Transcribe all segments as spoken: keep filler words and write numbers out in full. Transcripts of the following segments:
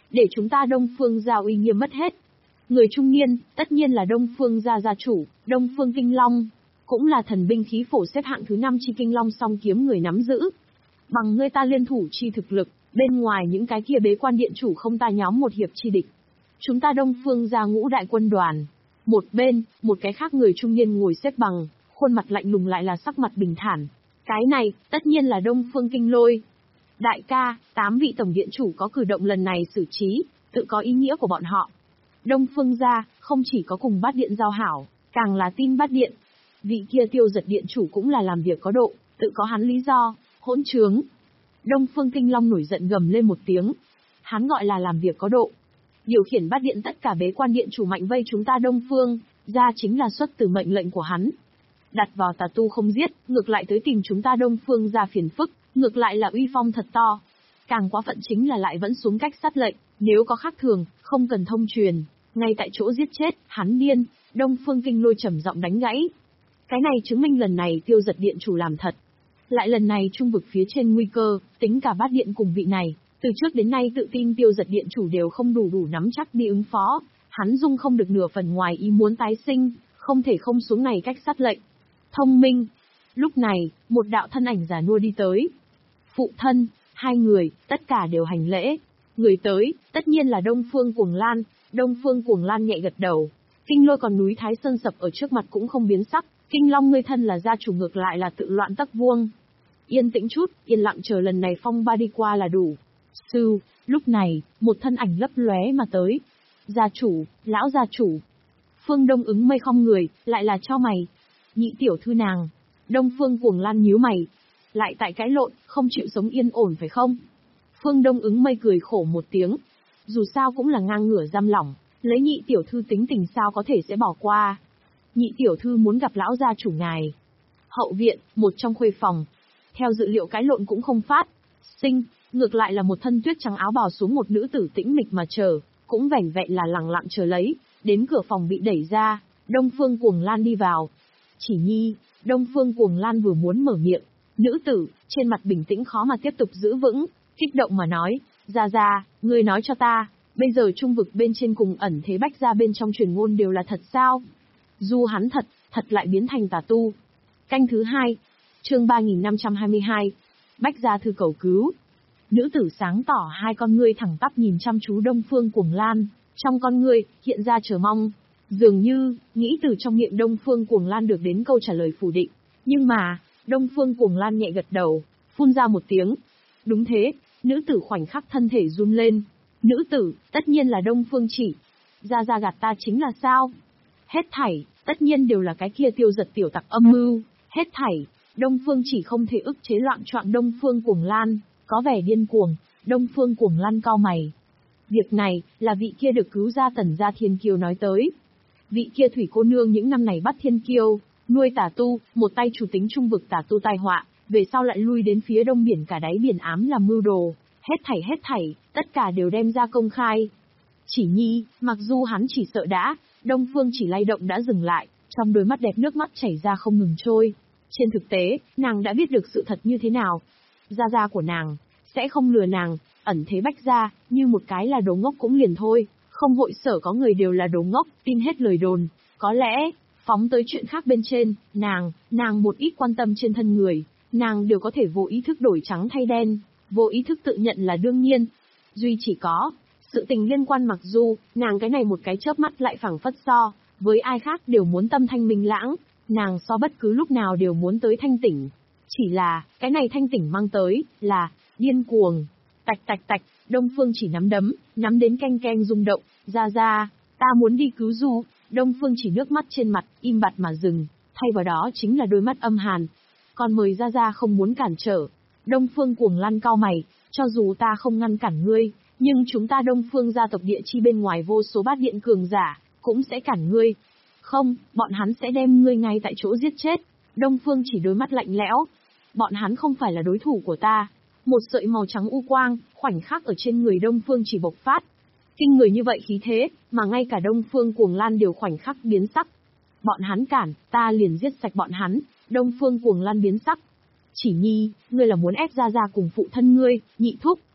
để chúng ta Đông Phương gia uy nghiêm mất hết. Người trung niên, tất nhiên là Đông Phương gia gia chủ, Đông Phương Kinh Long, cũng là thần binh khí phổ xếp hạng thứ năm chi Kinh Long song kiếm người nắm giữ. Bằng ngươi ta liên thủ chi thực lực, bên ngoài những cái kia bế quan điện chủ không ta nhóm một hiệp chi địch. Chúng ta Đông Phương gia ngũ đại quân đoàn. Một bên, một cái khác người trung niên ngồi xếp bằng, khuôn mặt lạnh lùng lại là sắc mặt bình thản. Cái này, tất nhiên là Đông Phương Kinh Lôi. Đại ca, tám vị tổng điện chủ có cử động lần này xử trí, tự có ý nghĩa của bọn họ. Đông Phương gia, không chỉ có cùng bát điện giao hảo, càng là tin bát điện. Vị kia Tiêu Giật điện chủ cũng là làm việc có độ, tự có hắn lý do, hỗn trướng. Đông Phương Kinh Long nổi giận gầm lên một tiếng. Hắn gọi là làm việc có độ. Điều khiển bát điện tất cả bế quan điện chủ mạnh vây chúng ta Đông Phương, ra chính là xuất từ mệnh lệnh của hắn. Đặt vào tà tu không giết, ngược lại tới tìm chúng ta Đông Phương ra phiền phức, ngược lại là uy phong thật to. Càng quá phận chính là lại vẫn xuống cách sát lệnh, nếu có khác thường, không cần thông truyền, ngay tại chỗ giết chết, hắn điên. Đông Phương Kinh Lôi trầm giọng đánh gãy. Cái này chứng minh lần này Tiêu Giật điện chủ làm thật. Lại lần này trung vực phía trên nguy cơ, tính cả bát điện cùng vị này, từ trước đến nay tự tin Tiêu Giật điện chủ đều không đủ đủ nắm chắc đi ứng phó, hắn dung không được nửa phần ngoài ý muốn tái sinh, không thể không xuống này cách sát lệnh. Thông minh. Lúc này, một đạo thân ảnh già nua đi tới. Phụ thân, hai người, tất cả đều hành lễ. Người tới, tất nhiên là Đông Phương Cuồng Lan. Đông Phương Cuồng Lan nhẹ gật đầu. Kinh Lôi còn núi Thái Sơn sập ở trước mặt cũng không biến sắc. Kinh Long ngươi thân là gia chủ ngược lại là tự loạn tắc vuông. Yên tĩnh chút, yên lặng chờ lần này phong ba đi qua là đủ. Sư, lúc này, một thân ảnh lấp lóe mà tới. Gia chủ, lão gia chủ. Phương Đông Ứng Mây không người, lại là cho mày. Nhị tiểu thư nàng. Đông Phương Cuồng Lan nhíu mày. Lại tại cãi lộn, không chịu sống yên ổn phải không? Phương Đông Ứng Mây cười khổ một tiếng. Dù sao cũng là ngang ngửa giam lỏng, lấy nhị tiểu thư tính tình sao có thể sẽ bỏ qua. Nhị tiểu thư muốn gặp lão gia chủ ngài. Hậu viện, một trong khuê phòng. Theo dự liệu cãi lộn cũng không phát sinh, ngược lại là một thân tuyết trắng áo bào xuống một nữ tử tĩnh mịch mà chờ, cũng vẻn vẹn là lặng lặng chờ lấy, đến cửa phòng bị đẩy ra, Đông Phương Cuồng Lan đi vào. Chỉ nhi, Đông Phương Cuồng Lan vừa muốn mở miệng, nữ tử, trên mặt bình tĩnh khó mà tiếp tục giữ vững, kích động mà nói, ra ra, ngươi nói cho ta, bây giờ trung vực bên trên cùng ẩn thế bách gia bên trong truyền ngôn đều là thật sao? Dù hắn thật, thật lại biến thành tà tu. Canh thứ hai, chương ba nghìn năm trăm hai mươi hai, Bách gia thư cầu cứu. Nữ tử sáng tỏ hai con ngươi thẳng tắp nhìn chăm chú Đông Phương Cuồng Lan, trong con ngươi hiện ra chờ mong, dường như nghĩ từ trong miệng Đông Phương Cuồng Lan được đến câu trả lời phủ định. Nhưng mà, Đông Phương Cuồng Lan nhẹ gật đầu, phun ra một tiếng. Đúng thế, nữ tử khoảnh khắc thân thể run lên. Nữ tử, tất nhiên là Đông Phương Chỉ. Ra ra gạt ta chính là sao? Hết thảy, tất nhiên đều là cái kia Tiêu Giật tiểu tặc âm mưu. Hết thảy, Đông Phương Chỉ không thể ức chế loạn choạng Đông Phương Cuồng Lan, có vẻ điên cuồng. Đông Phương Cuồng Lan cau mày. Việc này, là vị kia được cứu ra Tần gia Thiên Kiêu nói tới. Vị kia thủy cô nương những năm này bắt Thiên Kiêu, nuôi tà tu, một tay chủ tính trung vực tà tu tai họa, về sau lại lui đến phía đông biển cả đáy biển ám làm mưu đồ. Hết thảy hết thảy, tất cả đều đem ra công khai. Chỉ nhi, mặc dù hắn chỉ sợ đã, Đông Phương Chỉ lay động đã dừng lại, trong đôi mắt đẹp nước mắt chảy ra không ngừng trôi. Trên thực tế, nàng đã biết được sự thật như thế nào. Gia gia của nàng, sẽ không lừa nàng, ẩn thế bách gia, như một cái là đồ ngốc cũng liền thôi. Không hội sở có người đều là đồ ngốc, tin hết lời đồn. Có lẽ, phóng tới chuyện khác bên trên, nàng, nàng một ít quan tâm trên thân người, nàng đều có thể vô ý thức đổi trắng thay đen, vô ý thức tự nhận là đương nhiên. Duy chỉ có, sự tình liên quan mặc dù, nàng cái này một cái chớp mắt lại phảng phất so, với ai khác đều muốn tâm thanh minh lãng, nàng so bất cứ lúc nào đều muốn tới thanh tỉnh. Chỉ là, cái này thanh tỉnh mang tới, là, điên cuồng. Tạch tạch tạch, Đông Phương Chỉ nắm đấm, nắm đến canh canh rung động, ra ra, ta muốn đi cứu du. Đông Phương Chỉ nước mắt trên mặt, im bặt mà dừng, thay vào đó chính là đôi mắt âm hàn. Còn mời ra ra không muốn cản trở. Đông Phương Cuồng Lan cau mày, cho dù ta không ngăn cản ngươi, nhưng chúng ta Đông Phương gia tộc địa chi bên ngoài vô số bát điện cường giả, cũng sẽ cản ngươi. Không, bọn hắn sẽ đem ngươi ngay tại chỗ giết chết. Đông Phương Chỉ đôi mắt lạnh lẽo. Bọn hắn không phải là đối thủ của ta. Một sợi màu trắng u quang, khoảnh khắc ở trên người Đông Phương Chỉ bộc phát. Kinh người như vậy khí thế, mà ngay cả Đông Phương Cuồng Lan đều khoảnh khắc biến sắc. Bọn hắn cản, ta liền giết sạch bọn hắn. Đông Phương Cuồng Lan biến sắc. Chỉ nhi, ngươi là muốn ép ra ra cùng phụ thân ngươi, nhị thúc,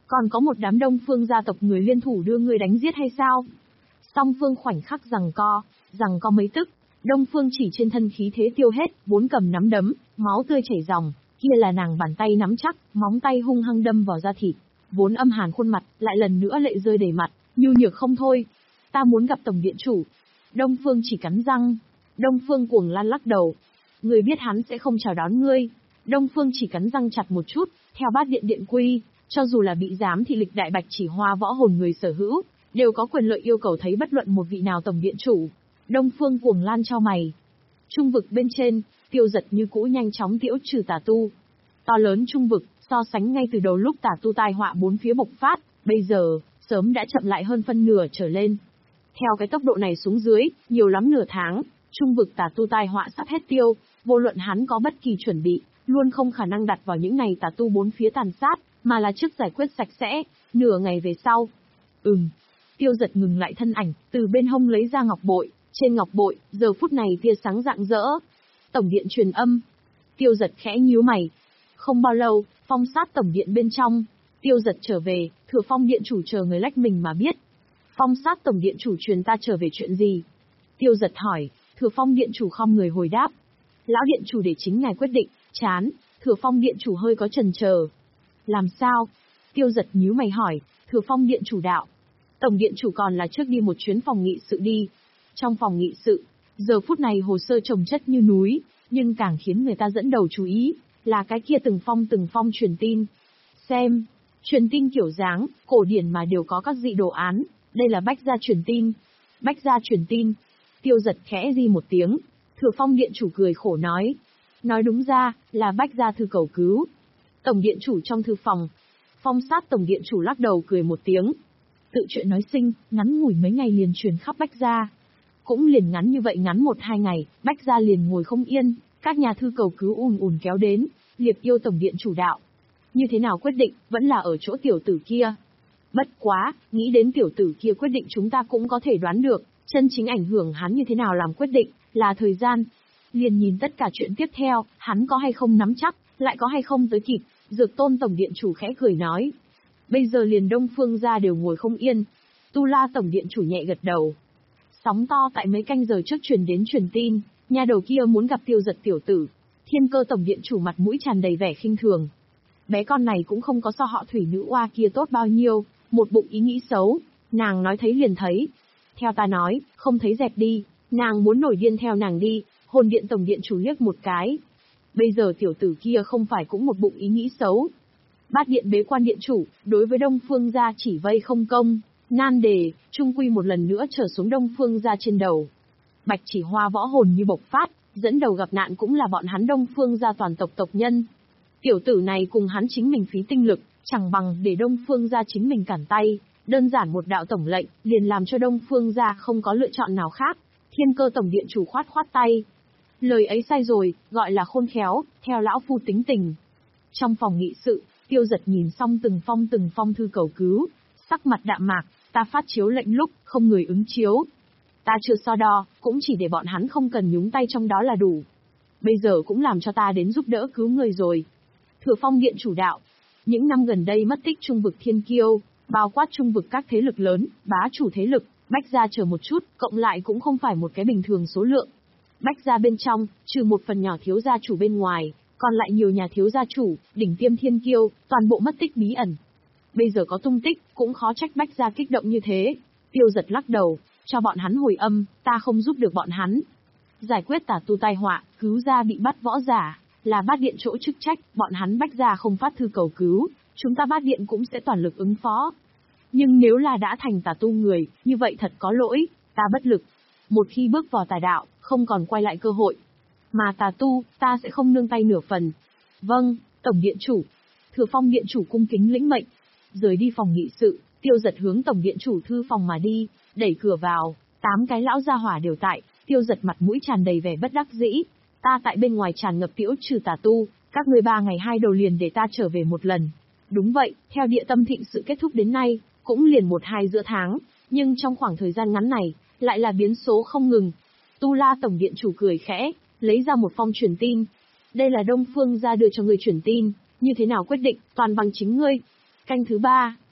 Còn có một đám Đông Phương gia tộc người liên thủ đưa ngươi đánh giết hay sao? Song phương khoảnh khắc giằng co, giằng co mấy tức, Đông Phương Chỉ trên thân khí thế tiêu hết, vốn cầm nắm đấm, máu tươi chảy ròng, kia là nàng bàn tay nắm chắc, móng tay hung hăng đâm vào da thịt, vốn âm hàn khuôn mặt, lại lần nữa lệ rơi đầy mặt, nhu nhược không thôi. Ta muốn gặp tổng điện chủ. Đông Phương Chỉ cắn răng. Đông Phương Cuồng Lan lắc đầu. Ngươi biết hắn sẽ không chào đón ngươi. Đông Phương Chỉ cắn răng chặt một chút, theo bát điện điện quy, cho dù là bị giám thị lịch đại bạch chỉ hoa võ hồn người sở hữu, đều có quyền lợi yêu cầu thấy bất luận một vị nào tổng điện chủ. Đông Phương Cuồng Lan chau mày. Trung vực bên trên, Tiêu Giật như cũ nhanh chóng tiễu trừ tà tu. To lớn trung vực, so sánh ngay từ đầu lúc tà tu tai họa bốn phía bộc phát, bây giờ, sớm đã chậm lại hơn phân nửa trở lên. Theo cái tốc độ này xuống dưới, nhiều lắm nửa tháng, trung vực tà tu tai họa sắp hết tiêu, vô luận hắn có bất kỳ chuẩn bị, luôn không khả năng đặt vào những ngày tà tu bốn phía tàn sát, mà là trước giải quyết sạch sẽ, nửa ngày về sau. Ừm. Tiêu Giật ngừng lại thân ảnh, từ bên hông lấy ra ngọc bội, trên ngọc bội, giờ phút này tia sáng rạng rỡ. Tổng điện truyền âm. Tiêu Giật khẽ nhíu mày. Không bao lâu, phong sát tổng điện bên trong, Tiêu Giật trở về, Thừa Phong điện chủ chờ người lách mình mà biết. Phong sát tổng điện chủ truyền ta trở về chuyện gì? Tiêu Giật hỏi, Thừa Phong điện chủ không người hồi đáp. Lão điện chủ để chính ngài quyết định, chán, Thừa Phong điện chủ hơi có chần chờ. Làm sao? Tiêu Giật nhíu mày hỏi, Thừa Phong điện chủ đạo. Tổng điện chủ còn là trước đi một chuyến phòng nghị sự đi. Trong phòng nghị sự, giờ phút này hồ sơ chồng chất như núi, nhưng càng khiến người ta dẫn đầu chú ý, là cái kia từng phong từng phong truyền tin. Xem, truyền tin kiểu dáng, cổ điển mà đều có các dị đồ án, đây là bách gia truyền tin. Bách gia truyền tin. Tiêu Giật khẽ di một tiếng, Thừa Phong điện chủ cười khổ nói. Nói đúng ra, là bách gia thư cầu cứu. Tổng điện chủ trong thư phòng. Phong sát tổng điện chủ lắc đầu cười một tiếng. Tự chuyện nói sinh, ngắn ngủi mấy ngày liền truyền khắp bách gia. Cũng liền ngắn như vậy ngắn một hai ngày, bách gia liền ngồi không yên, các nhà thư cầu cứu ùn ùn kéo đến, liệp yêu tổng điện chủ đạo. Như thế nào quyết định, vẫn là ở chỗ tiểu tử kia. Bất quá, nghĩ đến tiểu tử kia quyết định chúng ta cũng có thể đoán được, chân chính ảnh hưởng hắn như thế nào làm quyết định, là thời gian. Liền nhìn tất cả chuyện tiếp theo, hắn có hay không nắm chắc, lại có hay không tới kịp, Dược Tôn tổng điện chủ khẽ cười nói. Bây giờ liền Đông Phương gia đều ngồi không yên. Tu La tổng điện chủ nhẹ gật đầu. Sóng to tại mấy canh giờ trước truyền đến truyền tin, nhà đầu kia muốn gặp Tiêu Giật tiểu tử. Thiên Cơ tổng điện chủ mặt mũi tràn đầy vẻ khinh thường. Bé con này cũng không có so họ thủy nữ oa kia tốt bao nhiêu, một bụng ý nghĩ xấu, nàng nói thấy liền thấy. Theo ta nói, không thấy dẹp đi, nàng muốn nổi điên theo nàng đi, hồn điện tổng điện chủ liếc một cái. Bây giờ tiểu tử kia không phải cũng một bụng ý nghĩ xấu. Bát điện bế quan điện chủ, đối với Đông Phương gia chỉ vây không công, nan đề, trung quy một lần nữa trở xuống Đông Phương gia trên đầu. Bạch chỉ hoa võ hồn như bộc phát, dẫn đầu gặp nạn cũng là bọn hắn Đông Phương gia toàn tộc tộc nhân. Tiểu tử này cùng hắn chính mình phí tinh lực, chẳng bằng để Đông Phương gia chính mình cản tay, đơn giản một đạo tổng lệnh, liền làm cho Đông Phương gia không có lựa chọn nào khác. Thiên Cơ tổng điện chủ khoát khoát tay. Lời ấy sai rồi, gọi là khôn khéo, theo lão phu tính tình. Trong phòng nghị sự, Tiêu Giật nhìn xong từng phong từng phong thư cầu cứu, sắc mặt đạm mạc, ta phát chiếu lệnh lúc, không người ứng chiếu. Ta chưa so đo, cũng chỉ để bọn hắn không cần nhúng tay trong đó là đủ. Bây giờ cũng làm cho ta đến giúp đỡ cứu người rồi. Thừa Phong điện chủ đạo. Những năm gần đây mất tích trung vực thiên kiêu, bao quát trung vực các thế lực lớn, bá chủ thế lực, bách gia chờ một chút, cộng lại cũng không phải một cái bình thường số lượng. Bách gia bên trong, trừ một phần nhỏ thiếu gia chủ bên ngoài, còn lại nhiều nhà thiếu gia chủ, đỉnh tiêm thiên kiêu, toàn bộ mất tích bí ẩn. Bây giờ có tung tích, cũng khó trách bách gia kích động như thế. Tiêu Giật lắc đầu, cho bọn hắn hồi âm, ta không giúp được bọn hắn. Giải quyết tà tu tai họa, cứu gia bị bắt võ giả, là bát điện chỗ chức trách, bọn hắn bách gia không phát thư cầu cứu, chúng ta bát điện cũng sẽ toàn lực ứng phó. Nhưng nếu là đã thành tà tu người, như vậy thật có lỗi, ta bất lực. Một khi bước vào tà đạo, không còn quay lại cơ hội. Mà tà tu, ta sẽ không nương tay nửa phần. Vâng, tổng điện chủ. Thừa Phong điện chủ cung kính lĩnh mệnh. Rời đi phòng nghị sự, Tiêu Giật hướng tổng điện chủ thư phòng mà đi, đẩy cửa vào, tám cái lão gia hỏa đều tại, Tiêu Giật mặt mũi tràn đầy vẻ bất đắc dĩ. Ta tại bên ngoài tràn ngập tiễu trừ tà tu, các ngươi ba ngày hai đầu liền để ta trở về một lần. Đúng vậy, theo địa tâm thịnh sự kết thúc đến nay, cũng liền một hai giữa tháng, nhưng trong khoảng thời gian ngắn này, lại là biến số không ngừng. Tu La tổng điện chủ cười khẽ, lấy ra một phong truyền tin. Đây là Đông Phương gia đưa cho ngươi truyền tin, như thế nào quyết định, toàn bằng chính ngươi. Canh thứ ba.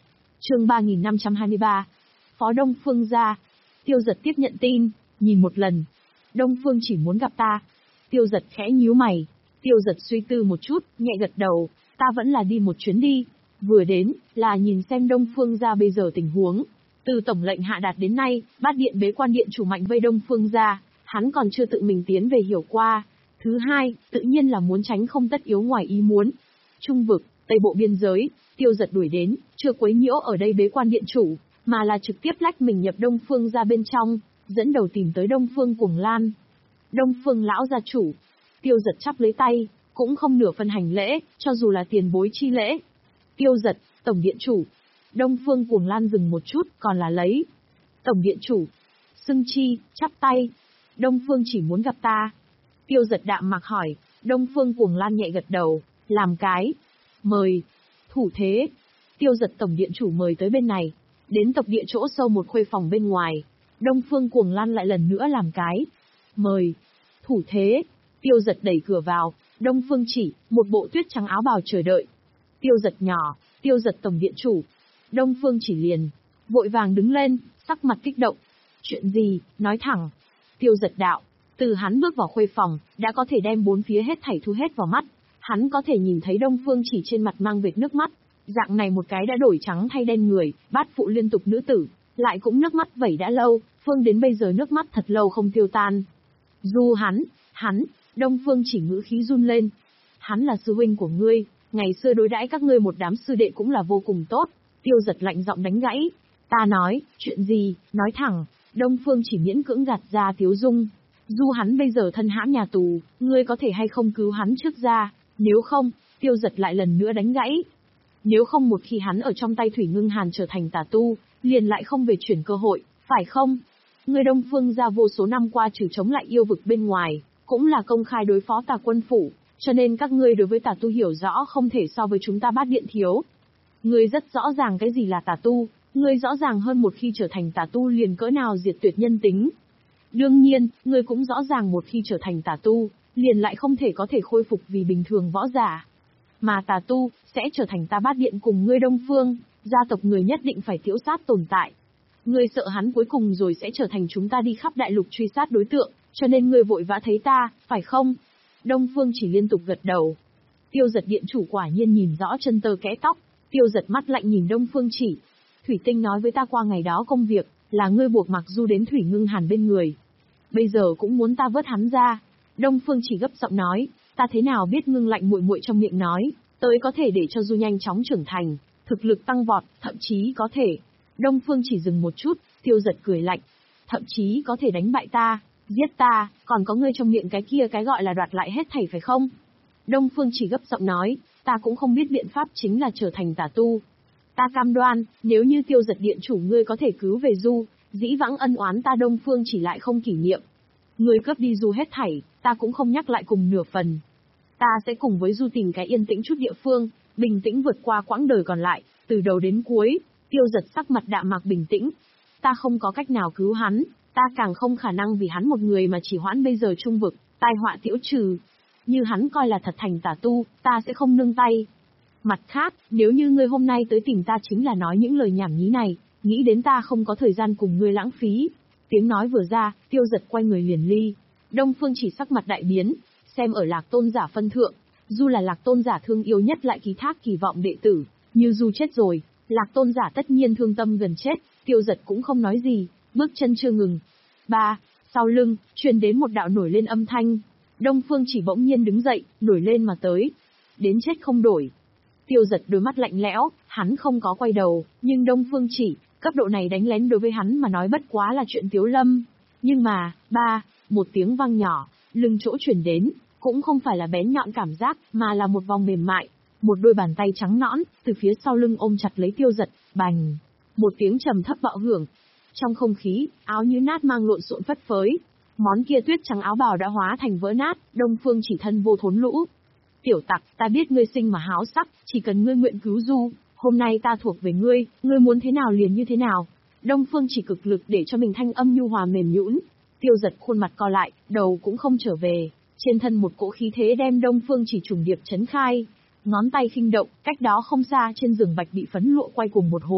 Chương ba nghìn năm trăm hai mươi ba. Phó Đông Phương gia. Tiêu Dật tiếp nhận tin, nhìn một lần. Đông Phương chỉ muốn gặp ta. Tiêu Dật khẽ nhíu mày. Tiêu Dật suy tư một chút, nhẹ gật đầu, ta vẫn là đi một chuyến đi. Vừa đến, là nhìn xem Đông Phương gia bây giờ tình huống. Từ tổng lệnh hạ đạt đến nay, bát điện bế quan điện chủ mạnh vây Đông Phương gia, hắn còn chưa tự mình tiến về hiểu qua. Thứ hai, tự nhiên là muốn tránh không tất yếu ngoài ý muốn. Trung vực, Tây Bộ biên giới, Tiêu Dật đuổi đến, chưa quấy nhiễu ở đây bế quan điện chủ, mà là trực tiếp lách mình nhập Đông Phương gia bên trong, dẫn đầu tìm tới Đông Phương Cuồng Lan. Đông Phương lão gia chủ. Tiêu Dật chắp lấy tay, cũng không nửa phần hành lễ, cho dù là tiền bối chi lễ. Tiêu Dật, tổng điện chủ. Đông Phương Cuồng Lan dừng một chút, còn là lấy. Tổng điện chủ. Xưng chi, chắp tay. Đông Phương chỉ muốn gặp ta. Tiêu Dật đạm mạc hỏi, Đông Phương Cuồng Lan nhẹ gật đầu, làm cái. Mời. Thủ thế. Tiêu Dật tổng điện chủ mời tới bên này. Đến tộc địa chỗ sâu một khuê phòng bên ngoài. Đông Phương Cuồng Lan lại lần nữa làm cái. Mời. Thủ thế. Tiêu Dật đẩy cửa vào. Đông Phương chỉ, một bộ tuyết trắng áo bào chờ đợi. Tiêu Dật nhỏ, Tiêu Dật tổng điện chủ. Đông Phương chỉ liền. Vội vàng đứng lên, sắc mặt kích động. Chuyện gì, nói thẳng. Tiêu Dật đạo. Từ hắn bước vào khuê phòng, đã có thể đem bốn phía hết thảy thu hết vào mắt. Hắn có thể nhìn thấy Đông Phương chỉ trên mặt mang vệt nước mắt. Dạng này một cái đã đổi trắng thay đen người, bát phụ liên tục nữ tử, lại cũng nước mắt vẩy đã lâu, Phương đến bây giờ nước mắt thật lâu không tiêu tan. Dù hắn, hắn, Đông Phương chỉ ngữ khí run lên. Hắn là sư huynh của ngươi, ngày xưa đối đãi các ngươi một đám sư đệ cũng là vô cùng tốt. Tiêu Dật lạnh giọng đánh gãy. Ta nói, chuyện gì, nói thẳng. Đông Phương chỉ miễn cưỡng gạt ra tiếu dung. Dù hắn bây giờ thân hãm nhà tù, ngươi có thể hay không cứu hắn trước ra, nếu không, Tiêu Dật lại lần nữa đánh gãy. Nếu không một khi hắn ở trong tay Thủy Ngưng Hàn trở thành tà tu, liền lại không về chuyển cơ hội, phải không? Người Đông Phương gia vô số năm qua trừ chống lại yêu vực bên ngoài, cũng là công khai đối phó tà quân phủ, cho nên các ngươi đối với tà tu hiểu rõ không thể so với chúng ta bát điện thiếu. Ngươi rất rõ ràng cái gì là tà tu, ngươi rõ ràng hơn một khi trở thành tà tu liền cỡ nào diệt tuyệt nhân tính. Đương nhiên, ngươi cũng rõ ràng một khi trở thành tà tu, liền lại không thể có thể khôi phục vì bình thường võ giả. Mà tà tu, sẽ trở thành ta bát điện cùng ngươi Đông Phương, gia tộc người nhất định phải tiễu sát tồn tại. Ngươi sợ hắn cuối cùng rồi sẽ trở thành chúng ta đi khắp đại lục truy sát đối tượng, cho nên ngươi vội vã thấy ta, phải không? Đông Phương chỉ liên tục gật đầu. Tiêu Dật điện chủ quả nhiên nhìn rõ chân tơ kẽ tóc, Tiêu Dật mắt lạnh nhìn Đông Phương chỉ. Thủy Tinh nói với ta qua ngày đó công việc, là ngươi buộc Mặc Du đến Thủy Ngưng Hàn bên người. Bây giờ cũng muốn ta vớt hắn ra. Đông Phương chỉ gấp giọng nói, ta thế nào biết ngưng lạnh muội muội trong miệng nói, tới có thể để cho Du nhanh chóng trưởng thành, thực lực tăng vọt, thậm chí có thể. Đông Phương chỉ dừng một chút, Tiêu Dật cười lạnh, thậm chí có thể đánh bại ta, giết ta, còn có ngươi trong miệng cái kia cái gọi là đoạt lại hết thảy phải không? Đông Phương chỉ gấp giọng nói, ta cũng không biết biện pháp chính là trở thành tà tu. Ta cam đoan, nếu như Tiêu Dật điện chủ ngươi có thể cứu về Du, dĩ vãng ân oán ta Đông Phương chỉ lại không kỷ niệm. Ngươi cướp đi Du hết thảy, ta cũng không nhắc lại cùng nửa phần. Ta sẽ cùng với Du tìm cái yên tĩnh chút địa phương, bình tĩnh vượt qua quãng đời còn lại, từ đầu đến cuối. Tiêu Dật sắc mặt đạm mạc bình tĩnh. Ta không có cách nào cứu hắn, ta càng không khả năng vì hắn một người mà chỉ hoãn bây giờ trung vực, tai họa tiễu trừ. Như hắn coi là thật thành tà tu, ta sẽ không nương tay. Mặt khác, nếu như ngươi hôm nay tới tìm ta chính là nói những lời nhảm nhí này, nghĩ đến ta không có thời gian cùng ngươi lãng phí. Tiếng nói vừa ra, Tiêu Dật quay người liền ly. Đông Phương chỉ sắc mặt đại biến, xem ở Lạc Tôn giả phân thượng, Du là Lạc Tôn giả thương yêu nhất lại ký thác kỳ vọng đệ tử, như Du chết rồi, Lạc Tôn giả tất nhiên thương tâm gần chết, Tiêu Dật cũng không nói gì, bước chân chưa ngừng. Ba, sau lưng, truyền đến một đạo nổi lên âm thanh. Đông Phương chỉ bỗng nhiên đứng dậy, nổi lên mà tới. Đến chết không đổi. Tiêu Dật đôi mắt lạnh lẽo, hắn không có quay đầu, nhưng Đông Phương chỉ, cấp độ này đánh lén đối với hắn mà nói bất quá là chuyện tiếu lâm. Nhưng mà, ba, một tiếng vang nhỏ, lưng chỗ truyền đến, cũng không phải là bén nhọn cảm giác, mà là một vòng mềm mại. Một đôi bàn tay trắng nõn, từ phía sau lưng ôm chặt lấy Tiêu Dật, bành. Một tiếng trầm thấp bạo hưởng. Trong không khí, áo như nát mang lộn xộn phất phới. Món kia tuyết trắng áo bào đã hóa thành vỡ nát, Đông Phương chỉ thân vô thốn lũ. Tiểu tặc, ta biết ngươi sinh mà háo sắc, chỉ cần ngươi nguyện cứu Du, hôm nay ta thuộc về ngươi, ngươi muốn thế nào liền như thế nào. Đông Phương chỉ cực lực để cho mình thanh âm nhu hòa mềm nhũn. Tiêu Dật khuôn mặt co lại, đầu cũng không trở về, trên thân một cỗ khí thế đem Đông Phương chỉ trùng điệp chấn khai. Ngón tay khinh động, cách đó không xa trên giường bạch bị phấn lụa quay cùng một hồi,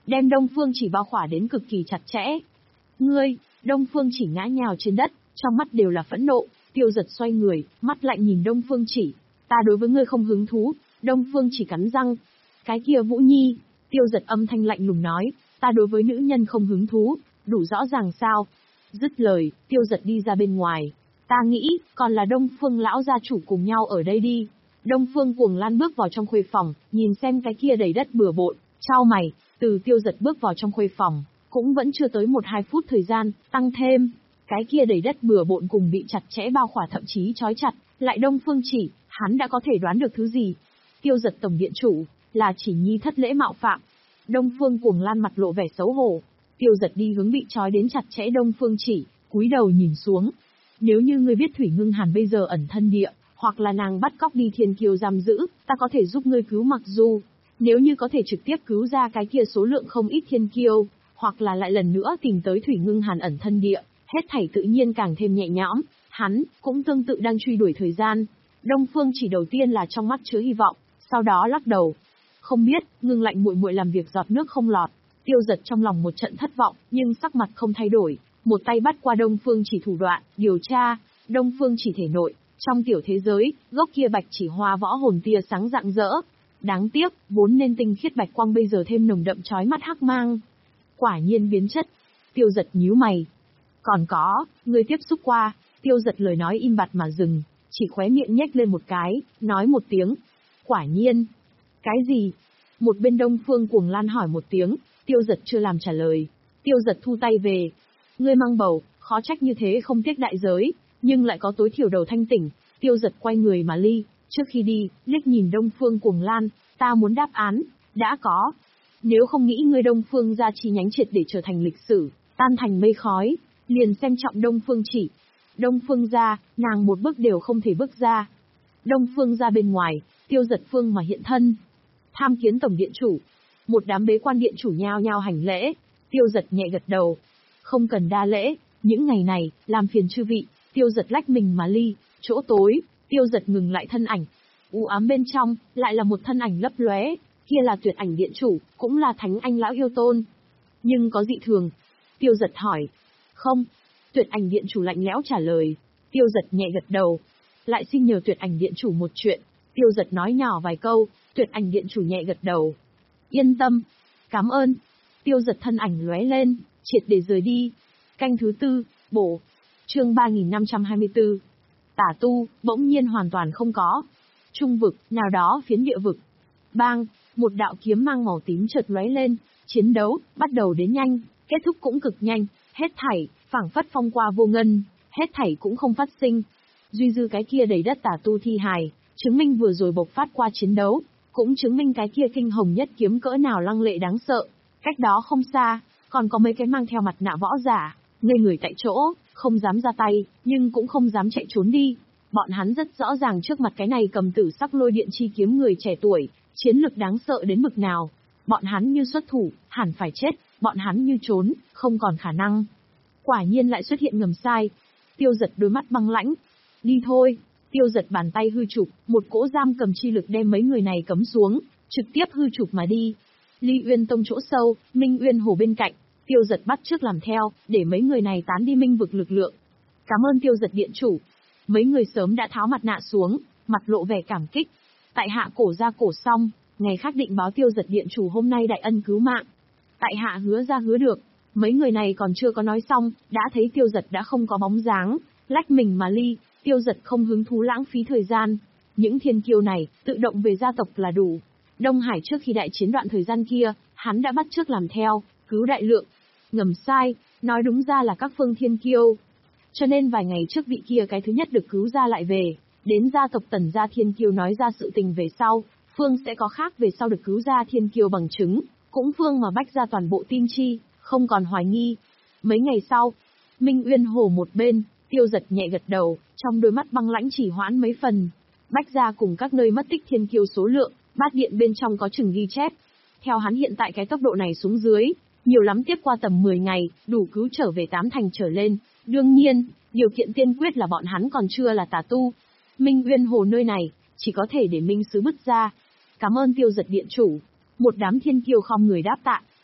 đem Đông Phương Chỉ bao khỏa đến cực kỳ chặt chẽ. Ngươi, Đông Phương Chỉ ngã nhào trên đất, trong mắt đều là phẫn nộ. Tiêu Dật xoay người, mắt lạnh nhìn Đông Phương Chỉ. Ta đối với ngươi không hứng thú. Đông Phương Chỉ cắn răng. Cái kia Vũ Nhi, Tiêu Dật âm thanh lạnh lùng nói, ta đối với nữ nhân không hứng thú, đủ rõ ràng sao? Dứt lời, Tiêu Dật đi ra bên ngoài. Ta nghĩ, còn là Đông Phương lão gia chủ cùng nhau ở đây đi. Đông Phương Cuồng Lan bước vào trong khuê phòng, nhìn xem cái kia đầy đất bừa bộn, chau mày. Từ Tiêu Dật bước vào trong khuê phòng, cũng vẫn chưa tới một hai phút thời gian, tăng thêm cái kia đầy đất bừa bộn cùng bị chặt chẽ bao khỏa thậm chí trói chặt, lại Đông Phương Chỉ, hắn đã có thể đoán được thứ gì. Tiêu Dật tổng điện chủ, là Chỉ Nhi thất lễ mạo phạm. Đông Phương Cuồng Lan mặt lộ vẻ xấu hổ. Tiêu Dật đi hướng bị trói đến chặt chẽ Đông Phương Chỉ, cúi đầu nhìn xuống. Nếu như ngươi biết Thủy Ngưng Hàn bây giờ ẩn thân địa, hoặc là nàng bắt cóc đi Thiên Kiêu giam giữ, ta có thể giúp ngươi cứu Mặc Du. Nếu như có thể trực tiếp cứu ra cái kia số lượng không ít Thiên Kiêu, hoặc là lại lần nữa tìm tới Thủy Ngưng Hàn ẩn thân địa, hết thảy tự nhiên càng thêm nhẹ nhõm. Hắn cũng tương tự đang truy đuổi thời gian. Đông Phương Chỉ đầu tiên là trong mắt chứa hy vọng, sau đó lắc đầu. Không biết, Ngưng Lạnh muội muội làm việc giọt nước không lọt. Tiêu Dật trong lòng một trận thất vọng, nhưng sắc mặt không thay đổi, một tay bắt qua Đông Phương Chỉ thủ đoạn, điều tra. Đông Phương Chỉ thể nội, trong tiểu thế giới, gốc kia bạch chỉ hoa võ hồn tia sáng rạng rỡ. Đáng tiếc, vốn nên tinh khiết bạch quang bây giờ thêm nồng đậm chói mắt hắc mang. Quả nhiên biến chất. Tiêu Dật nhíu mày. Còn có, người tiếp xúc qua. Tiêu Dật lời nói im bặt mà dừng, chỉ khóe miệng nhếch lên một cái, nói một tiếng. Quả nhiên. Cái gì? Một bên Đông Phương Cuồng Lan hỏi một tiếng, Tiêu Dật chưa làm trả lời. Tiêu Dật thu tay về. Ngươi mang bầu, khó trách như thế không tiếc đại giới, nhưng lại có tối thiểu đầu thanh tỉnh. Tiêu Dật quay người mà ly, trước khi đi, liếc nhìn Đông Phương Cuồng Lan, ta muốn đáp án, đã có. Nếu không nghĩ ngươi Đông Phương ra chi nhánh triệt để trở thành lịch sử, tan thành mây khói, liền xem trọng Đông Phương Chỉ. Đông Phương ra, nàng một bước đều không thể bước ra. Đông Phương ra bên ngoài, Tiêu Dật phương mà hiện thân. Tham kiến tổng điện chủ. Một đám bế quan điện chủ nhao nhao hành lễ. Tiêu Dật nhẹ gật đầu. Không cần đa lễ, những ngày này, làm phiền chư vị. Tiêu Dật lách mình mà ly, chỗ tối, Tiêu Dật ngừng lại thân ảnh. U ám bên trong, lại là một thân ảnh lấp lóe, kia là Tuyệt Ảnh điện chủ, cũng là Thánh Anh lão yêu tôn. Nhưng có dị thường. Tiêu Dật hỏi. Không. Tuyệt Ảnh điện chủ lạnh lẽo trả lời. Tiêu Dật nhẹ gật đầu. Lại xin nhờ Tuyệt Ảnh điện chủ một chuyện. Tiêu Dật nói nhỏ vài câu, Tuyệt Ảnh điện chủ nhẹ gật đầu. Yên tâm. Cảm ơn. Tiêu Dật thân ảnh lóe lên, triệt để rời đi. Canh thứ tư, bổ. Chương ba nghìn năm trăm hai mươi tư. Tả tu, bỗng nhiên hoàn toàn không có. Trung vực, nào đó phiến địa vực. Bang, một đạo kiếm mang màu tím chợt lóe lên, chiến đấu, bắt đầu đến nhanh, kết thúc cũng cực nhanh, hết thảy, phảng phất phong qua vô ngân, hết thảy cũng không phát sinh. Duy dư cái kia đầy đất tả tu thi hài, chứng minh vừa rồi bộc phát qua chiến đấu, cũng chứng minh cái kia kinh hồng nhất kiếm cỡ nào lăng lệ đáng sợ. Cách đó không xa, còn có mấy cái mang theo mặt nạ võ giả, ngây người tại chỗ, không dám ra tay, nhưng cũng không dám chạy trốn đi. Bọn hắn rất rõ ràng trước mặt cái này cầm tử sắc lôi điện chi kiếm người trẻ tuổi, chiến lực đáng sợ đến mực nào. Bọn hắn như xuất thủ, hẳn phải chết, bọn hắn như trốn, không còn khả năng. Quả nhiên lại xuất hiện ngầm sai. Tiêu Dật đôi mắt băng lãnh. Đi thôi. Tiêu Dật bàn tay hư chụp, một cỗ giam cầm chi lực đem mấy người này cấm xuống, trực tiếp hư chụp mà đi. Ly Uyên Tông chỗ sâu, Minh Uyên Hồ bên cạnh, Tiêu Dật bắt trước làm theo, để mấy người này tán đi minh vực lực lượng. Cảm ơn Tiêu Dật điện chủ. Mấy người sớm đã tháo mặt nạ xuống, mặt lộ vẻ cảm kích. Tại hạ cổ ra cổ xong, ngày khác định báo Tiêu Dật điện chủ hôm nay đại ân cứu mạng. Tại hạ hứa ra hứa được. Mấy người này còn chưa có nói xong, đã thấy Tiêu Dật đã không có bóng dáng, lách mình mà ly. Tiêu Dật không hứng thú lãng phí thời gian. Những thiên kiêu này, tự động về gia tộc là đủ. Đông Hải trước khi đại chiến đoạn thời gian kia, hắn đã bắt chước làm theo, cứu đại lượng. Ngầm sai, nói đúng ra là các phương thiên kiêu. Cho nên vài ngày trước vị kia cái thứ nhất được cứu ra lại về, đến gia tộc Tần gia thiên kiêu nói ra sự tình về sau, phương sẽ có khác về sau được cứu ra thiên kiêu bằng chứng, cũng phương mà bách ra toàn bộ tin chi, không còn hoài nghi. Mấy ngày sau, Minh Uyên Hồ một bên, Tiêu Dật nhẹ gật đầu, trong đôi mắt băng lãnh chỉ hoãn mấy phần. Bách ra cùng các nơi mất tích thiên kiêu số lượng, bát điện bên trong có chừng ghi chép. Theo hắn hiện tại cái tốc độ này xuống dưới, nhiều lắm tiếp qua tầm mười ngày, đủ cứu trở về tám thành trở lên. Đương nhiên, điều kiện tiên quyết là bọn hắn còn chưa là tà tu. Minh Uyên Hồ nơi này, chỉ có thể để Minh Sứ bứt ra. Cảm ơn Tiêu Dật điện chủ. Một đám thiên kiêu không người đáp tạ,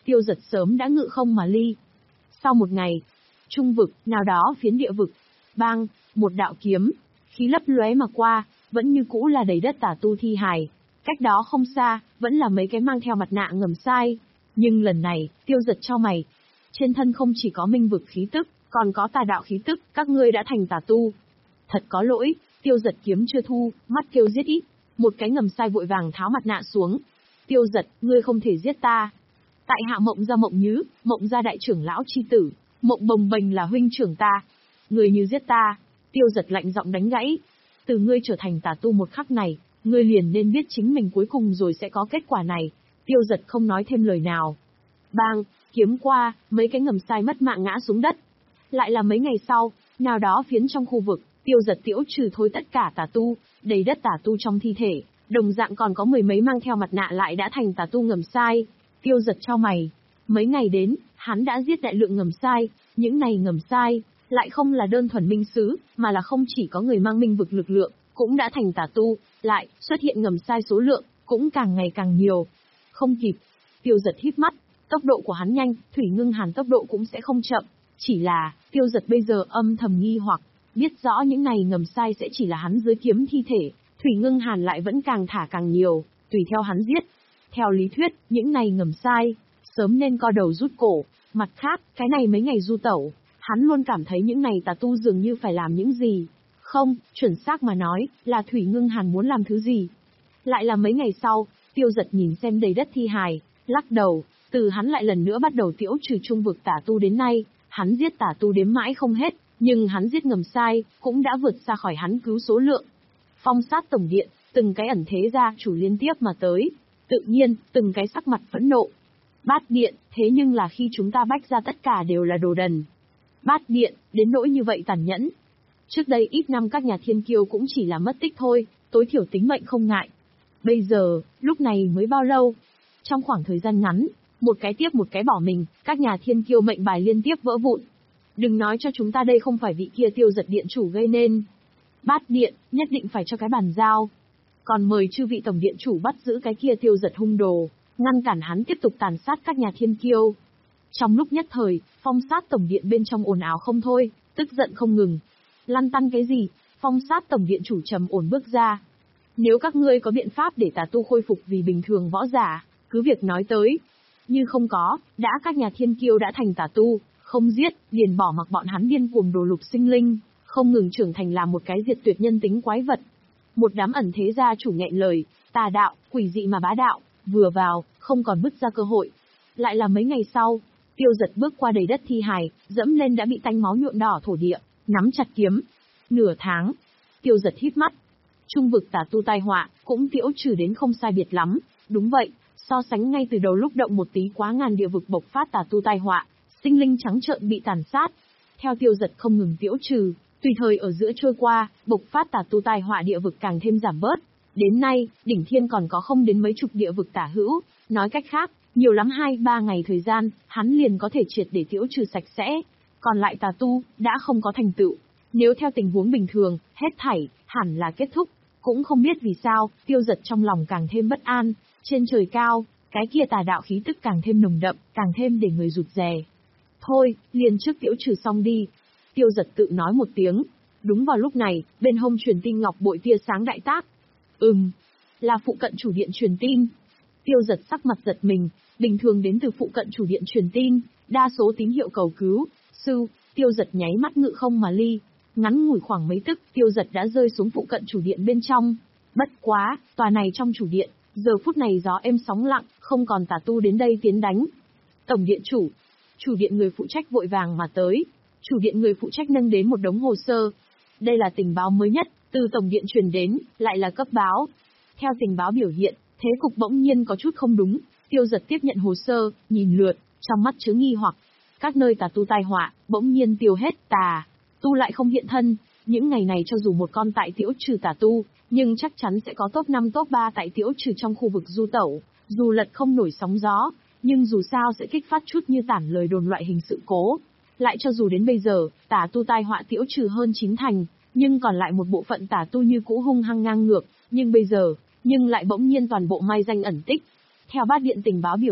Tiêu Dật sớm đã ngự không mà ly. Sau một ngày, trung vực, nào đó phiến địa vực, bang, một đạo kiếm, khí lấp lóe mà qua, vẫn như cũ là đầy đất tà tu thi hài. Cách đó không xa, vẫn là mấy cái mang theo mặt nạ ngầm sai. Nhưng lần này, Tiêu Dật chau mày. Trên thân không chỉ có minh vực khí tức, còn có tà đạo khí tức, các ngươi đã thành tà tu. Thật có lỗi, Tiêu Dật kiếm chưa thu, mắt kêu giết ít. Một cái ngầm sai vội vàng tháo mặt nạ xuống. Tiêu Dật, ngươi không thể giết ta. Tại hạ Mộng Gia Mộng Nhứ, Mộng Gia đại trưởng lão chi tử, Mộng Bồng Bềnh là huynh trưởng ta. Ngươi như giết ta. Tiêu Dật lạnh giọng đánh gãy. Từ ngươi trở thành tà tu một khắc này, ngươi liền nên biết chính mình cuối cùng rồi sẽ có kết quả này. Tiêu Dật không nói thêm lời nào. Bang, kiếm qua, mấy cái ngầm sai mất mạng ngã xuống đất. Lại là mấy ngày sau, nào đó phiến trong khu vực, Tiêu Dật tiễu trừ thôi tất cả tà tu, đầy đất tà tu trong thi thể, đồng dạng còn có mười mấy mang theo mặt nạ lại đã thành tà tu ngầm sai. Tiêu Dật chau mày. Mấy ngày đến, hắn đã giết đại lượng ngầm sai, những này ngầm sai, lại không là đơn thuần minh sứ, mà là không chỉ có người mang minh vực lực lượng, cũng đã thành tà tu, lại xuất hiện ngầm sai số lượng, cũng càng ngày càng nhiều. Không kịp. Tiêu Dật híp mắt, tốc độ của hắn nhanh, Thủy Ngưng Hàn tốc độ cũng sẽ không chậm. Chỉ là, Tiêu Dật bây giờ âm thầm nghi hoặc, biết rõ những này ngầm sai sẽ chỉ là hắn dưới kiếm thi thể, Thủy Ngưng Hàn lại vẫn càng thả càng nhiều, tùy theo hắn giết. Theo lý thuyết, những này ngầm sai, sớm nên co đầu rút cổ. Mặt khác, cái này mấy ngày du tẩu, hắn luôn cảm thấy những này tà tu dường như phải làm những gì. Không, chuẩn xác mà nói, là Thủy Ngưng Hàn muốn làm thứ gì. Lại là mấy ngày sau, Tiêu Dật nhìn xem đầy đất thi hài, lắc đầu, từ hắn lại lần nữa bắt đầu tiễu trừ trung vực tà tu đến nay, hắn giết tà tu đếm mãi không hết, nhưng hắn giết ngầm sai, cũng đã vượt xa khỏi hắn cứu số lượng. Phong sát tổng điện, từng cái ẩn thế gia chủ liên tiếp mà tới, tự nhiên, từng cái sắc mặt phẫn nộ. Bát điện, thế nhưng là khi chúng ta bách ra tất cả đều là đồ đần. Bát điện, đến nỗi như vậy tàn nhẫn. Trước đây ít năm các nhà thiên kiêu cũng chỉ là mất tích thôi, tối thiểu tính mệnh không ngại. Bây giờ, lúc này mới bao lâu? Trong khoảng thời gian ngắn, một cái tiếp một cái bỏ mình, các nhà thiên kiêu mệnh bài liên tiếp vỡ vụn. Đừng nói cho chúng ta đây không phải vị kia Tiêu Dật điện chủ gây nên. Bát điện, nhất định phải cho cái bàn giao. Còn mời chư vị tổng điện chủ bắt giữ cái kia Tiêu Dật hung đồ, ngăn cản hắn tiếp tục tàn sát các nhà thiên kiêu. Trong lúc nhất thời, phong sát tổng điện bên trong ồn ào không thôi, tức giận không ngừng. Lăn tăn cái gì? Phong sát tổng điện chủ trầm ổn bước ra. Nếu các ngươi có biện pháp để tà tu khôi phục vì bình thường võ giả, cứ việc nói tới. Như không có, đã các nhà thiên kiêu đã thành tà tu, không giết, liền bỏ mặc bọn hắn điên cuồng đồ lục sinh linh, không ngừng trưởng thành làm một cái diệt tuyệt nhân tính quái vật. Một đám ẩn thế gia chủ nghẹn lời, tà đạo, quỷ dị mà bá đạo, vừa vào, không còn bứt ra cơ hội. Lại là mấy ngày sau, Tiêu Dật bước qua đầy đất thi hài, dẫm lên đã bị tanh máu nhuộm đỏ thổ địa, nắm chặt kiếm. Nửa tháng, Tiêu Dật híp mắt. Trung vực tà tu tai họa, cũng tiễu trừ đến không sai biệt lắm. Đúng vậy, so sánh ngay từ đầu lúc động một tí quá ngàn địa vực bộc phát tà tu tai họa, sinh linh trắng trợn bị tàn sát. Theo Tiêu Dật không ngừng tiễu trừ, tùy thời ở giữa trôi qua, bộc phát tà tu tai họa địa vực càng thêm giảm bớt. Đến nay, đỉnh thiên còn có không đến mấy chục địa vực tả hữu, nói cách khác, nhiều lắm hai ba ngày thời gian, hắn liền có thể triệt để tiễu trừ sạch sẽ. Còn lại tà tu, đã không có thành tựu. Nếu theo tình huống bình thường, hết thảy, hẳn là kết thúc. Cũng không biết vì sao, Tiêu Dật trong lòng càng thêm bất an. Trên trời cao, cái kia tà đạo khí tức càng thêm nồng đậm, càng thêm để người rụt rè. Thôi, liền trước tiễu trừ xong đi. Tiêu Dật tự nói một tiếng. Đúng vào lúc này, bên hông truyền tin ngọc bội tia sáng đại tác. Ừm, là phụ cận chủ điện truyền tin. Tiêu Dật sắc mặt giật mình, bình thường đến từ phụ cận chủ điện truyền tin, đa số tín hiệu cầu cứu, sư, Tiêu Dật nháy mắt ngự không mà ly. Ngắn ngủi khoảng mấy tức, Tiêu Dật đã rơi xuống phụ cận chủ điện bên trong. Bất quá, tòa này trong chủ điện, giờ phút này gió êm sóng lặng, không còn tà tu đến đây tiến đánh. Tổng điện chủ, chủ điện người phụ trách vội vàng mà tới. Chủ điện người phụ trách nâng đến một đống hồ sơ. Đây là tình báo mới nhất, từ tổng điện truyền đến, lại là cấp báo. Theo tình báo biểu hiện, thế cục bỗng nhiên có chút không đúng. Tiêu Dật tiếp nhận hồ sơ, nhìn lượt, trong mắt chứa nghi hoặc. Các nơi tà tu tai họa, bỗng nhiên tiêu hết, tà tu lại không hiện thân. Những ngày này cho dù một con tại tiễu trừ tà tu, nhưng chắc chắn sẽ có top năm top ba tại tiễu trừ trong khu vực du tẩu. Dù lật không nổi sóng gió, nhưng dù sao sẽ kích phát chút như tản lời đồn loại hình sự cố. Lại cho dù đến bây giờ, tà tu tai họa tiễu trừ hơn chín thành, nhưng còn lại một bộ phận tà tu như cũ hung hăng ngang ngược, nhưng bây giờ, nhưng lại bỗng nhiên toàn bộ mai danh ẩn tích. Theo bát điện tình báo biểu hiện,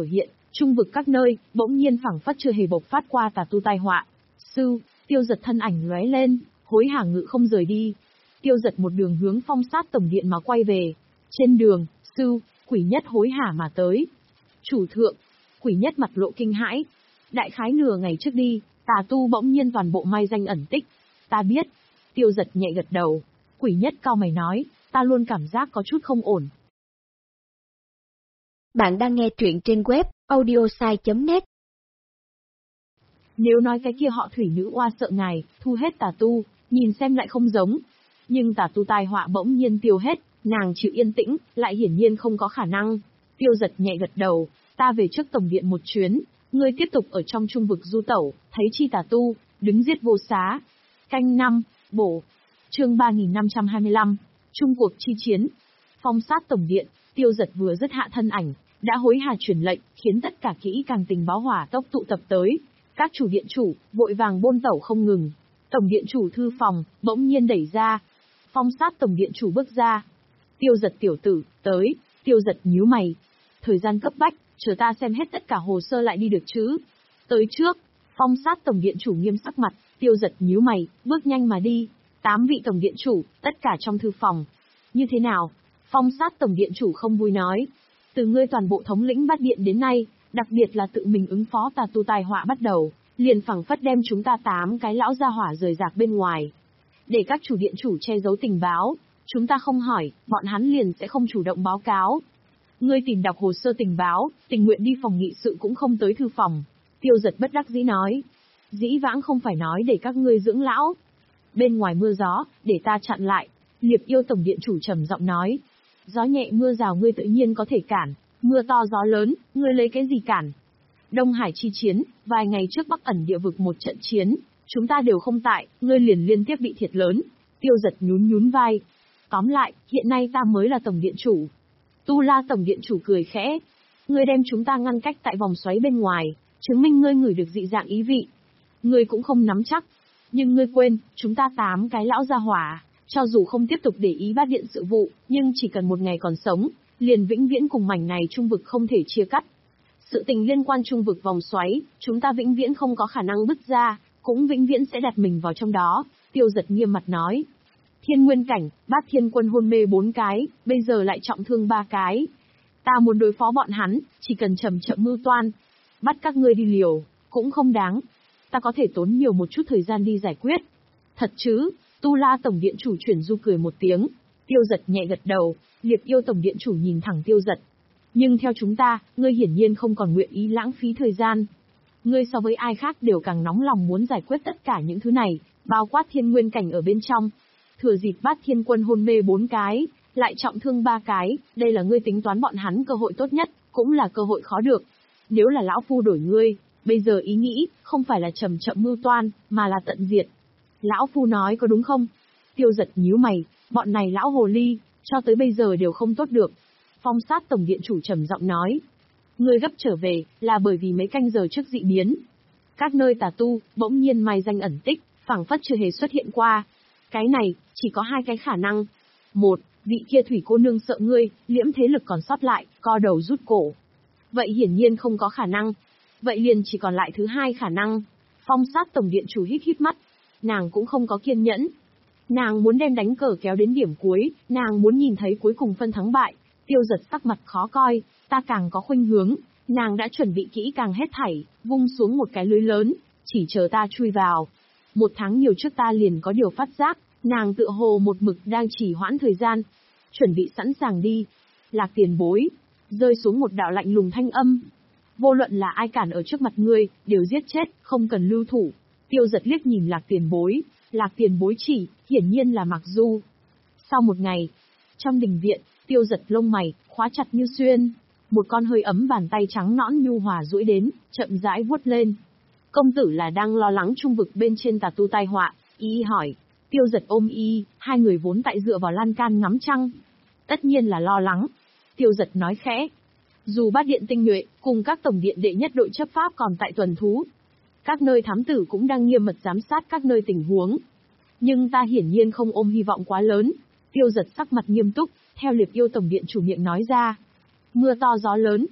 Trung vực các nơi, bỗng nhiên phảng phất chưa hề bộc phát qua tà tu tai họa. Sư, Tiêu Giật thân ảnh lóe lên, hối hả ngự không rời đi. Tiêu Giật một đường hướng Phong Sát tổng điện mà quay về. Trên đường, sư, Quỷ Nhất hối hả mà tới. Chủ thượng, Quỷ Nhất mặt lộ kinh hãi. Đại khái nửa ngày trước đi, tà tu bỗng nhiên toàn bộ mai danh ẩn tích. Ta biết. Tiêu Giật nhẹ gật đầu. Quỷ Nhất cau mày nói, ta luôn cảm giác có chút không ổn. Bạn đang nghe truyện trên web audiosai chấm net. Nếu nói cái kia họ thủy nữ oa sợ ngài, thu hết tà tu, nhìn xem lại không giống. Nhưng tà tu tai họa bỗng nhiên tiêu hết, nàng chịu yên tĩnh, lại hiển nhiên không có khả năng. Tiêu Giật nhẹ gật đầu, ta về trước tổng điện một chuyến, ngươi tiếp tục ở trong trung vực du tẩu, thấy chi tà tu, đứng giết vô xá. Canh năm, bổ. Chương ba nghìn năm trăm hai mươi lăm, Trung cuộc chi chiến. Phong Sát tổng điện, Tiêu Giật vừa dứt hạ thân ảnh, đã hối hả truyền lệnh, khiến tất cả kỹ càng tình báo hỏa tốc tụ tập tới. Các chủ điện chủ, vội vàng bôn tẩu không ngừng. Tổng điện chủ thư phòng, bỗng nhiên đẩy ra. Phong Sát tổng điện chủ bước ra. Tiêu Giật tiểu tử, tới. Tiêu Giật nhíu mày. Thời gian cấp bách, chờ ta xem hết tất cả hồ sơ lại đi được chứ. Tới trước. Phong Sát tổng điện chủ nghiêm sắc mặt. Tiêu Giật nhíu mày, bước nhanh mà đi. Tám vị tổng điện chủ, tất cả trong thư phòng. Như thế nào? Phong Sát tổng điện chủ không vui nói. Từ ngươi toàn bộ thống lĩnh Bát điện đến nay, đặc biệt là tự mình ứng phó tà tu tai họa bắt đầu, liền phẳng phất đem chúng ta tám cái lão gia hỏa rời rạc bên ngoài. Để các chủ điện chủ che giấu tình báo, chúng ta không hỏi, bọn hắn liền sẽ không chủ động báo cáo. Ngươi tìm đọc hồ sơ tình báo, tình nguyện đi phòng nghị sự cũng không tới thư phòng. Tiêu Giật bất đắc dĩ nói. Dĩ vãng không phải nói để các ngươi dưỡng lão. Bên ngoài mưa gió, để ta chặn lại. Liệp Yêu tổng điện chủ trầm giọng nói. Gió nhẹ mưa rào ngươi tự nhiên có thể cản, mưa to gió lớn, ngươi lấy cái gì cản? Đông Hải chi chiến, vài ngày trước Bắc ẩn địa vực một trận chiến, chúng ta đều không tại, ngươi liền liên tiếp bị thiệt lớn. Tiêu Giật nhún nhún vai. Tóm lại, hiện nay ta mới là tổng điện chủ. Tu La tổng điện chủ cười khẽ. Ngươi đem chúng ta ngăn cách tại vòng xoáy bên ngoài, chứng minh ngươi ngửi được dị dạng ý vị. Ngươi cũng không nắm chắc. Nhưng ngươi quên, chúng ta tám cái lão gia hỏa, cho dù không tiếp tục để ý Bát điện sự vụ, nhưng chỉ cần một ngày còn sống, liền vĩnh viễn cùng mảnh này trung vực không thể chia cắt. Sự tình liên quan trung vực vòng xoáy, chúng ta vĩnh viễn không có khả năng bứt ra, cũng vĩnh viễn sẽ đặt mình vào trong đó. Tiêu Giật nghiêm mặt nói. Thiên nguyên cảnh, Bát thiên quân hôn mê bốn cái, bây giờ lại trọng thương ba cái. Ta muốn đối phó bọn hắn, chỉ cần chậm chậm mưu toan. Bắt các ngươi đi liều, cũng không đáng. Ta có thể tốn nhiều một chút thời gian đi giải quyết. Thật chứ? Tu La tổng điện chủ chuyển du cười một tiếng. Tiêu Giật nhẹ gật đầu. Liệp Yêu tổng điện chủ nhìn thẳng Tiêu Giật. Nhưng theo chúng ta, ngươi hiển nhiên không còn nguyện ý lãng phí thời gian. Ngươi so với ai khác đều càng nóng lòng muốn giải quyết tất cả những thứ này, bao quát thiên nguyên cảnh ở bên trong. Thừa dịp Bát thiên quân hôn mê bốn cái, lại trọng thương ba cái, đây là ngươi tính toán bọn hắn cơ hội tốt nhất, cũng là cơ hội khó được. Nếu là lão phu đổi ngươi, bây giờ ý nghĩ, không phải là chậm chậm mưu toan, mà là tận diệt. Lão phu nói có đúng không? Tiêu Giật nhíu mày, bọn này lão hồ ly, cho tới bây giờ đều không tốt được. Phong Sát tổng điện chủ trầm giọng nói. Ngươi gấp trở về, là bởi vì mấy canh giờ trước dị biến. Các nơi tà tu, bỗng nhiên mai danh ẩn tích, phảng phất chưa hề xuất hiện qua. Cái này, chỉ có hai cái khả năng. Một, vị kia thủy cô nương sợ ngươi, liễm thế lực còn sót lại, co đầu rút cổ. Vậy hiển nhiên không có khả năng. Vậy liền chỉ còn lại thứ hai khả năng. Phong Sát tổng điện chủ hít hít mắt. Nàng cũng không có kiên nhẫn. Nàng muốn đem đánh cờ kéo đến điểm cuối, nàng muốn nhìn thấy cuối cùng phân thắng bại. Tiêu Giật sắc mặt khó coi, ta càng có khuynh hướng, nàng đã chuẩn bị kỹ càng hết thảy, vung xuống một cái lưới lớn, chỉ chờ ta chui vào. Một tháng nhiều trước ta liền có điều phát giác, nàng tựa hồ một mực đang chỉ hoãn thời gian. Chuẩn bị sẵn sàng đi. Lạc tiền bối. Rơi xuống một đạo lạnh lùng thanh âm. Vô luận là ai cản ở trước mặt ngươi, đều giết chết, không cần lưu thủ. Tiêu Giật liếc nhìn Lạc tiền bối. Lạc tiền bối chỉ, hiển nhiên là Mạc Du. Sau một ngày, trong đình viện, Tiêu Giật lông mày, khóa chặt như xuyên. Một con hơi ấm bàn tay trắng nõn nhu hòa duỗi đến, chậm rãi vuốt lên. Công tử là đang lo lắng trung vực bên trên tà tu tai họa, y hỏi. Tiêu Giật ôm y, hai người vốn tại dựa vào lan can ngắm trăng. Tất nhiên là lo lắng. Tiêu Giật nói khẽ. Dù Bát điện tinh nhuệ, cùng các tổng điện đệ nhất đội chấp pháp còn tại tuần thú. Các nơi thám tử cũng đang nghiêm mật giám sát các nơi tình huống. Nhưng ta hiển nhiên không ôm hy vọng quá lớn. Tiêu Giật sắc mặt nghiêm túc, theo Liệp Yêu tổng điện chủ miệng nói ra. Mưa to gió lớn.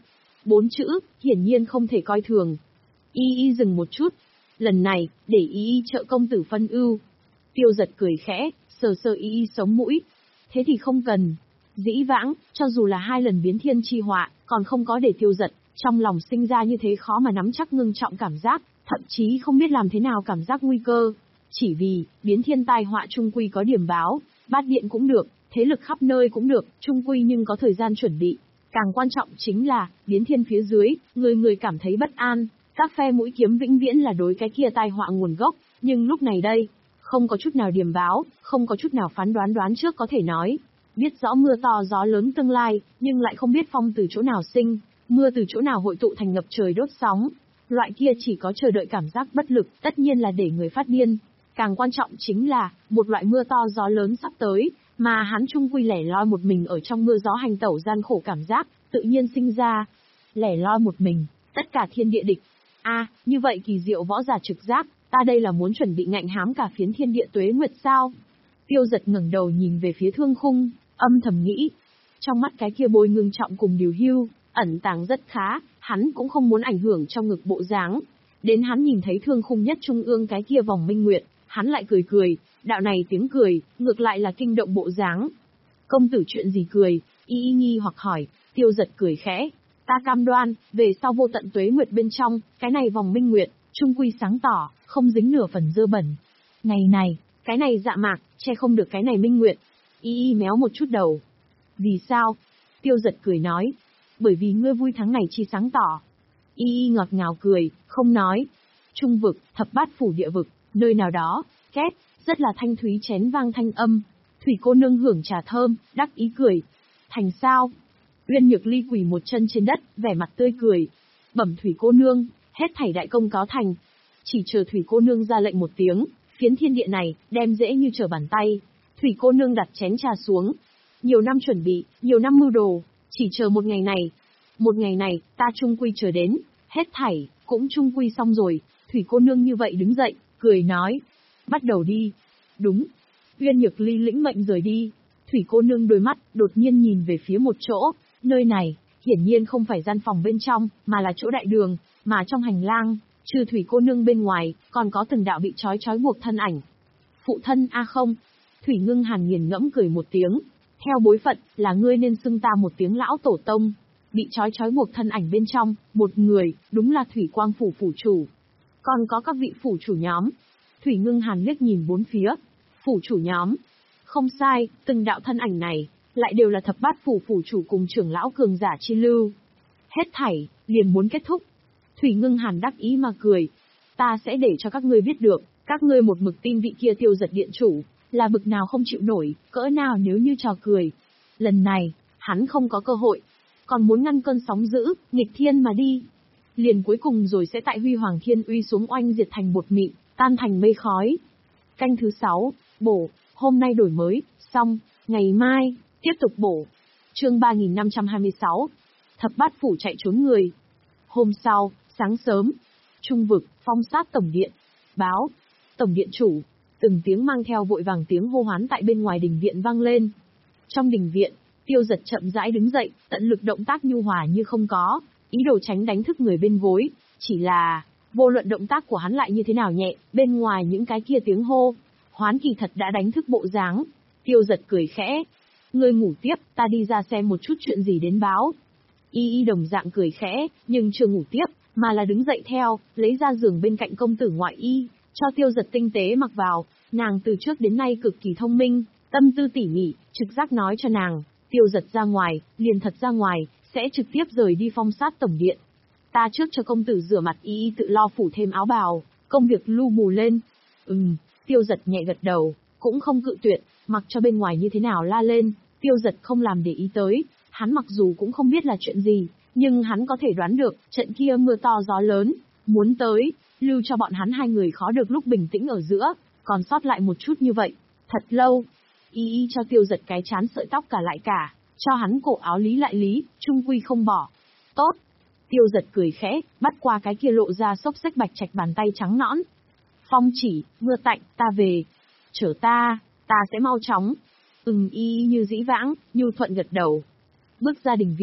Bốn chữ, hiển nhiên không thể coi thường. Y y dừng một chút. Lần này, để y y trợ công tử phân ưu. Tiêu giật cười khẽ, sờ sờ y y sống mũi. Thế thì không cần. Dĩ vãng, cho dù là hai lần biến thiên chi họa, còn không có để tiêu giật, trong lòng sinh ra như thế khó mà nắm chắc ngưng trọng cảm giác, thậm chí không biết làm thế nào cảm giác nguy cơ. Chỉ vì, biến thiên tai họa trung quy có điểm báo, bát điện cũng được, thế lực khắp nơi cũng được, trung quy nhưng có thời gian chuẩn bị. Càng quan trọng chính là, biến thiên phía dưới, người người cảm thấy bất an, các phe mũi kiếm vĩnh viễn là đối cái kia tai họa nguồn gốc, nhưng lúc này đây, không có chút nào điểm báo, không có chút nào phán đoán đoán trước có thể nói. Biết rõ mưa to gió lớn tương lai, nhưng lại không biết phong từ chỗ nào sinh, mưa từ chỗ nào hội tụ thành ngập trời đốt sóng. Loại kia chỉ có chờ đợi cảm giác bất lực, tất nhiên là để người phát điên. Càng quan trọng chính là, một loại mưa to gió lớn sắp tới, mà hắn trung quy lẻ loi một mình ở trong mưa gió hành tẩu gian khổ cảm giác, tự nhiên sinh ra. Lẻ loi một mình, tất cả thiên địa địch. A, như vậy kỳ diệu võ giả trực giác, ta đây là muốn chuẩn bị ngạnh hám cả phiến thiên địa tuế nguyệt sao? Tiêu giật ngẩng đầu nhìn về phía thương khung, âm thầm nghĩ. Trong mắt cái kia bôi ngưng trọng cùng điều hưu, ẩn tàng rất khá, hắn cũng không muốn ảnh hưởng trong ngực bộ dáng. Đến hắn nhìn thấy thương khung nhất trung ương cái kia vòng minh nguyệt, hắn lại cười cười, đạo này tiếng cười, ngược lại là kinh động bộ dáng. Công tử chuyện gì cười, y y nghi hoặc hỏi, tiêu giật cười khẽ. Ta cam đoan, về sau vô tận tuế nguyệt bên trong, cái này vòng minh nguyệt, trung quy sáng tỏ, không dính nửa phần dơ bẩn. Ngày này, cái này dạ mạc, che không được cái này minh nguyệt. Y y méo một chút đầu. Vì sao? Tiêu giật cười nói. Bởi vì ngươi vui thắng ngày chi sáng tỏ. Y y ngọt ngào cười, không nói. Trung vực, thập bát phủ địa vực, nơi nào đó, két, rất là thanh thúy chén vang thanh âm. Thủy cô nương hưởng trà thơm, đắc ý cười. Thành sao? Uyên Nhược Ly quỳ một chân trên đất, vẻ mặt tươi cười. Bẩm Thủy cô nương, hết thảy đại công cáo thành. Chỉ chờ Thủy cô nương ra lệnh một tiếng, phiến thiên địa này, đem dễ như trở bàn tay. Thủy cô nương đặt chén trà xuống. Nhiều năm chuẩn bị, nhiều năm mưu đồ, chỉ chờ một ngày này. Một ngày này, ta trung quy chờ đến, hết thảy, cũng trung quy xong rồi. Thủy cô nương như vậy đứng dậy, cười nói. Bắt đầu đi. Đúng. Uyên Nhược Ly lĩnh mệnh rời đi. Thủy cô nương đôi mắt, đột nhiên nhìn về phía một chỗ. Nơi này, hiển nhiên không phải gian phòng bên trong, mà là chỗ đại đường, mà trong hành lang, trừ Thủy cô nương bên ngoài, còn có từng đạo bị trói trói buộc thân ảnh. Phụ thân a không. Thủy Ngưng Hàn nghiền ngẫm cười một tiếng. Theo bối phận, là ngươi nên xưng ta một tiếng lão tổ tông. Bị trói trói buộc thân ảnh bên trong, một người, đúng là Thủy Quang phủ phủ chủ. Còn có các vị phủ chủ nhóm. Thủy Ngưng Hàn liếc nhìn bốn phía. Phủ chủ nhóm. Không sai, từng đạo thân ảnh này, lại đều là thập bát phủ phủ chủ cùng trưởng lão cường giả chi lưu. Hết thảy, liền muốn kết thúc. Thủy Ngưng Hàn đắc ý mà cười. Ta sẽ để cho các ngươi biết được, các ngươi một mực tin vị kia Tiêu Giật điện chủ, là bực nào không chịu nổi, cỡ nào nếu như trò cười. Lần này, hắn không có cơ hội, còn muốn ngăn cơn sóng dữ, nghịch thiên mà đi. Liền cuối cùng rồi sẽ tại Huy Hoàng Thiên Uy xuống oanh diệt thành bột mịn, tan thành mây khói. Canh thứ sáu, bổ, hôm nay đổi mới, xong, ngày mai, tiếp tục bổ. Chương ba nghìn năm trăm hai mươi sáu, thập bát phủ chạy trốn người. Hôm sau, sáng sớm, trung vực, phong sát tổng điện, báo, tổng điện chủ. Từng tiếng mang theo vội vàng tiếng hô hoán tại bên ngoài đình viện vang lên. Trong đình viện, Tiêu Giật chậm rãi đứng dậy, tận lực động tác nhu hòa như không có, ý đồ tránh đánh thức người bên gối. Chỉ là, vô luận động tác của hắn lại như thế nào nhẹ, bên ngoài những cái kia tiếng hô, hoán kỳ thật đã đánh thức bộ dáng. Tiêu Giật cười khẽ. Ngươi ngủ tiếp, ta đi ra xem một chút chuyện gì đến báo. Y y đồng dạng cười khẽ, nhưng chưa ngủ tiếp, mà là đứng dậy theo, lấy ra giường bên cạnh công tử ngoại y, cho Tiêu Giật tinh tế mặc vào. Nàng từ trước đến nay cực kỳ thông minh, tâm tư tỉ mỉ, trực giác nói cho nàng, Tiêu Giật ra ngoài, liền thật ra ngoài, sẽ trực tiếp rời đi phong sát tổng điện. Ta trước cho công tử rửa mặt, y y tự lo phủ thêm áo bào, công việc lu bù lên. Ừm, Tiêu Giật nhẹ gật đầu, cũng không cự tuyệt, mặc cho bên ngoài như thế nào la lên, Tiêu Giật không làm để ý tới. Hắn mặc dù cũng không biết là chuyện gì, nhưng hắn có thể đoán được, trận kia mưa to gió lớn, muốn tới, lưu cho bọn hắn hai người khó được lúc bình tĩnh ở giữa, còn sót lại một chút như vậy, thật lâu. Y y cho Tiêu Giật cái chán sợi tóc cả lại cả, cho hắn cổ áo lý lại lý, trung quy không bỏ. Tốt. Tiêu Giật cười khẽ, bắt qua cái kia lộ ra xốc xếch bạch trạch bàn tay trắng nõn. Phong chỉ, mưa tạnh, ta về. Chở ta, ta sẽ mau chóng. Ừm, y y như dĩ vãng, nhu thuận gật đầu. Bước ra đình viện,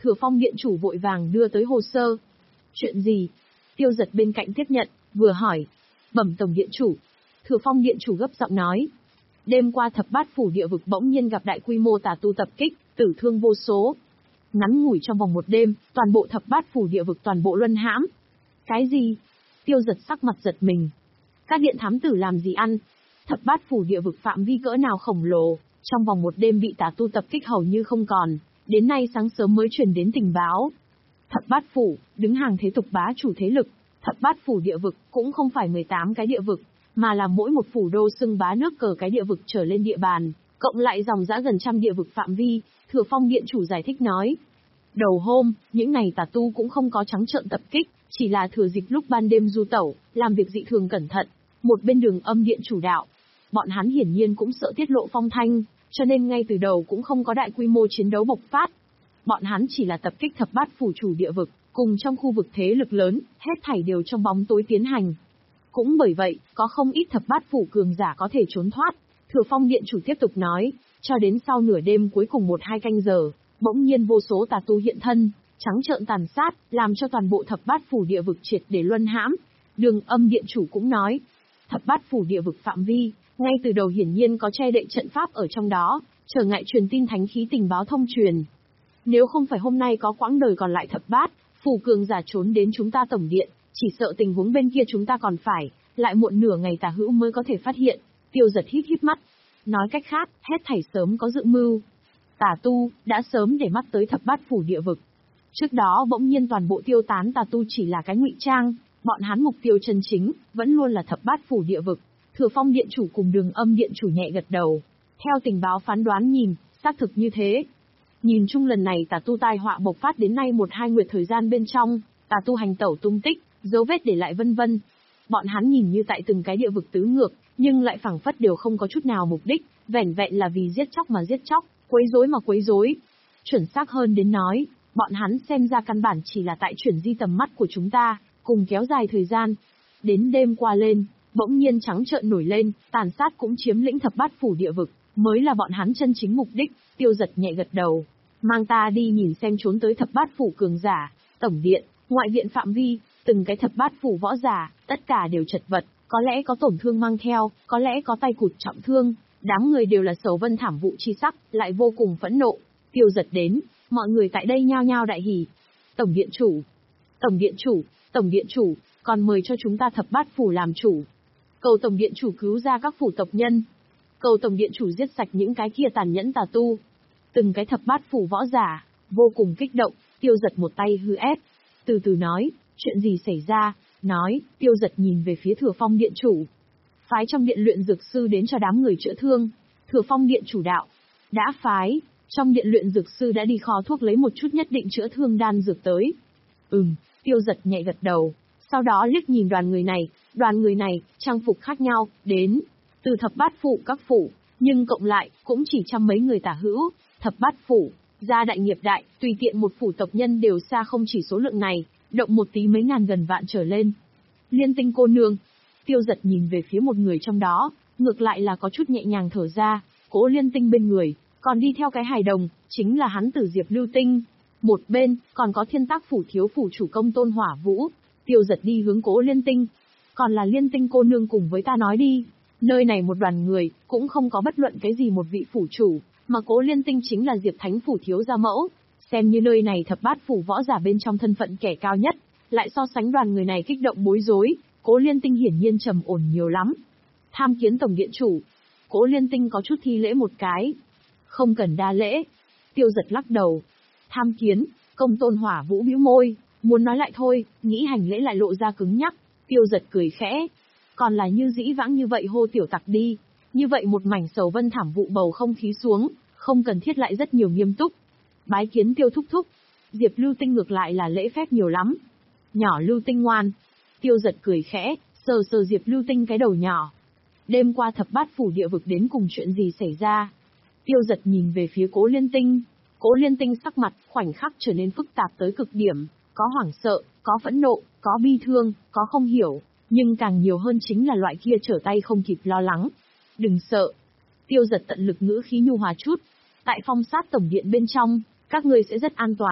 Thừa Phong điện chủ vội vàng đưa tới hồ sơ. Chuyện gì? Tiêu Giật bên cạnh tiếp nhận, vừa hỏi. Bẩm tổng điện chủ. Thừa Phong điện chủ gấp giọng nói. Đêm qua thập bát phủ địa vực bỗng nhiên gặp đại quy mô tà tu tập kích, tử thương vô số. Ngắn ngủi trong vòng một đêm, toàn bộ thập bát phủ địa vực toàn bộ luân hãm. Cái gì? Tiêu Giật sắc mặt giật mình. Các điện thám tử làm gì ăn? Thập bát phủ địa vực phạm vi cỡ nào khổng lồ, trong vòng một đêm bị tà tu tập kích hầu như không còn, đến nay sáng sớm mới truyền đến tình báo. Thập bát phủ, đứng hàng thế tục bá chủ thế lực, thập bát phủ địa vực cũng không phải mười tám cái địa vực, mà là mỗi một phủ đô xưng bá nước cờ cái địa vực trở lên địa bàn, cộng lại dòng dã gần trăm địa vực phạm vi, Thừa Phong điện chủ giải thích nói. Đầu hôm, những này tà tu cũng không có trắng trợn tập kích, chỉ là thừa dịp lúc ban đêm du tẩu, làm việc dị thường cẩn thận, một bên Đường Âm điện chủ đạo. Bọn hắn hiển nhiên cũng sợ tiết lộ phong thanh, cho nên ngay từ đầu cũng không có đại quy mô chiến đấu bộc phát. Bọn hắn chỉ là tập kích thập bát phủ chủ địa vực, cùng trong khu vực thế lực lớn, hết thảy đều trong bóng tối tiến hành. Cũng bởi vậy, có không ít thập bát phủ cường giả có thể trốn thoát. Thừa Phong điện chủ tiếp tục nói, cho đến sau nửa đêm cuối cùng một hai canh giờ, bỗng nhiên vô số tà tu hiện thân, trắng trợn tàn sát, làm cho toàn bộ thập bát phủ địa vực triệt để luân hãm. Đường Âm điện chủ cũng nói, thập bát phủ địa vực phạm vi, ngay từ đầu hiển nhiên có che đậy trận pháp ở trong đó, trở ngại truyền tin thánh khí tình báo thông truyền. Nếu không phải hôm nay có quãng đời còn lại thập bát phủ cường giả trốn đến chúng ta tổng điện, chỉ sợ tình huống bên kia chúng ta còn phải lại muộn nửa ngày tà hữu mới có thể phát hiện. Tiêu Giật híp híp mắt, nói cách khác, hết thảy sớm có dự mưu. Tà tu đã sớm để mắt tới thập bát phủ địa vực. Trước đó bỗng nhiên toàn bộ tiêu tán tà tu chỉ là cái ngụy trang, bọn hắn mục tiêu chân chính vẫn luôn là thập bát phủ địa vực. Thừa Phong điện chủ cùng Đường Âm điện chủ nhẹ gật đầu. Theo tình báo phán đoán nhìn, xác thực như thế. Nhìn chung lần này tà tu tai họa bộc phát đến nay một hai nguyệt thời gian bên trong, tà tu hành tẩu tung tích, dấu vết để lại vân vân. Bọn hắn nhìn như tại từng cái địa vực tứ ngược, nhưng lại phảng phất đều không có chút nào mục đích, vẻn vẹn là vì giết chóc mà giết chóc, quấy rối mà quấy rối. Chuẩn xác hơn đến nói, bọn hắn xem ra căn bản chỉ là tại chuyển di tầm mắt của chúng ta, cùng kéo dài thời gian. Đến đêm qua lên, bỗng nhiên trắng trợn nổi lên, tàn sát cũng chiếm lĩnh thập bát phủ địa vực, mới là bọn hắn chân chính mục đích. Tiêu Giật nhẹ gật đầu, mang ta đi nhìn xem trốn tới thập bát phủ cường giả, tổng điện, ngoại viện phạm vi, từng cái thập bát phủ võ giả, tất cả đều chật vật, có lẽ có tổn thương mang theo, có lẽ có tay cụt trọng thương, đám người đều là sầu vân thảm vụ chi sắc, lại vô cùng phẫn nộ. Tiêu Giật đến, mọi người tại đây nhao nhao đại hỉ. Tổng điện chủ, tổng điện chủ, tổng điện chủ, còn mời cho chúng ta thập bát phủ làm chủ. Cầu tổng điện chủ cứu ra các phủ tộc nhân. Cầu tổng điện chủ giết sạch những cái kia tàn nhẫn tà tu. Từng cái thập bát phủ võ giả, vô cùng kích động. Tiêu Giật một tay hư ép, từ từ nói, chuyện gì xảy ra, nói. Tiêu Giật nhìn về phía Thừa Phong điện chủ. Phái trong điện luyện dược sư đến cho đám người chữa thương. Thừa Phong điện chủ đạo, đã phái. Trong điện luyện dược sư đã đi kho thuốc lấy một chút nhất định chữa thương đan dược tới. Ừm, Tiêu Giật nhẹ gật đầu. Sau đó liếc nhìn đoàn người này, đoàn người này, trang phục khác nhau, đến từ thập bát phủ các phủ, nhưng cộng lại, cũng chỉ trăm mấy người tả hữu. Thập bát phủ, gia đại nghiệp đại, tùy tiện một phủ tộc nhân đều xa không chỉ số lượng này, động một tí mấy ngàn gần vạn trở lên. Liên Tinh cô nương, Tiêu Giật nhìn về phía một người trong đó, ngược lại là có chút nhẹ nhàng thở ra. Cố Liên Tinh bên người, còn đi theo cái hài đồng, chính là hắn Tử Diệp Lưu Tinh. Một bên, còn có Thiên Tác phủ thiếu phủ chủ Công Tôn Hỏa Vũ. Tiêu Giật đi hướng Cố Liên Tinh. Còn là Liên Tinh cô nương cùng với ta nói đi. Nơi này một đoàn người, cũng không có bất luận cái gì một vị phủ chủ, mà Cố Liên Tinh chính là Diệp Thánh phủ thiếu gia mẫu. Xem như nơi này thập bát phủ võ giả bên trong thân phận kẻ cao nhất, lại so sánh đoàn người này kích động bối rối, Cố Liên Tinh hiển nhiên trầm ổn nhiều lắm. Tham kiến tổng điện chủ. Cố Liên Tinh có chút thi lễ một cái. Không cần đa lễ. Tiêu Giật lắc đầu. Tham kiến, Công Tôn Hỏa Vũ bĩu môi, muốn nói lại thôi, nghĩ hành lễ lại lộ ra cứng nhắc. Tiêu Giật cười khẽ. Còn là như dĩ vãng như vậy hô tiểu tặc đi. Như vậy một mảnh sầu vân thảm vụ bầu không khí xuống, không cần thiết lại rất nhiều nghiêm túc. Bái kiến Tiêu thúc thúc. Diệp Lưu Tinh ngược lại là lễ phép nhiều lắm. Nhỏ Lưu Tinh ngoan. Tiêu Giật cười khẽ, sờ sờ Diệp Lưu Tinh cái đầu nhỏ. Đêm qua thập bát phủ địa vực đến cùng chuyện gì xảy ra? Tiêu Giật nhìn về phía Cố Liên Tinh. Cố Liên Tinh sắc mặt khoảnh khắc trở nên phức tạp tới cực điểm, có hoảng sợ, có phẫn nộ, có bi thương, có không hiểu, nhưng càng nhiều hơn chính là loại kia trở tay không kịp lo lắng. Đừng sợ. Tiêu Giật tận lực ngữ khí nhu hòa chút. Tại phong sát tổng điện bên trong, các ngươi sẽ rất an toàn.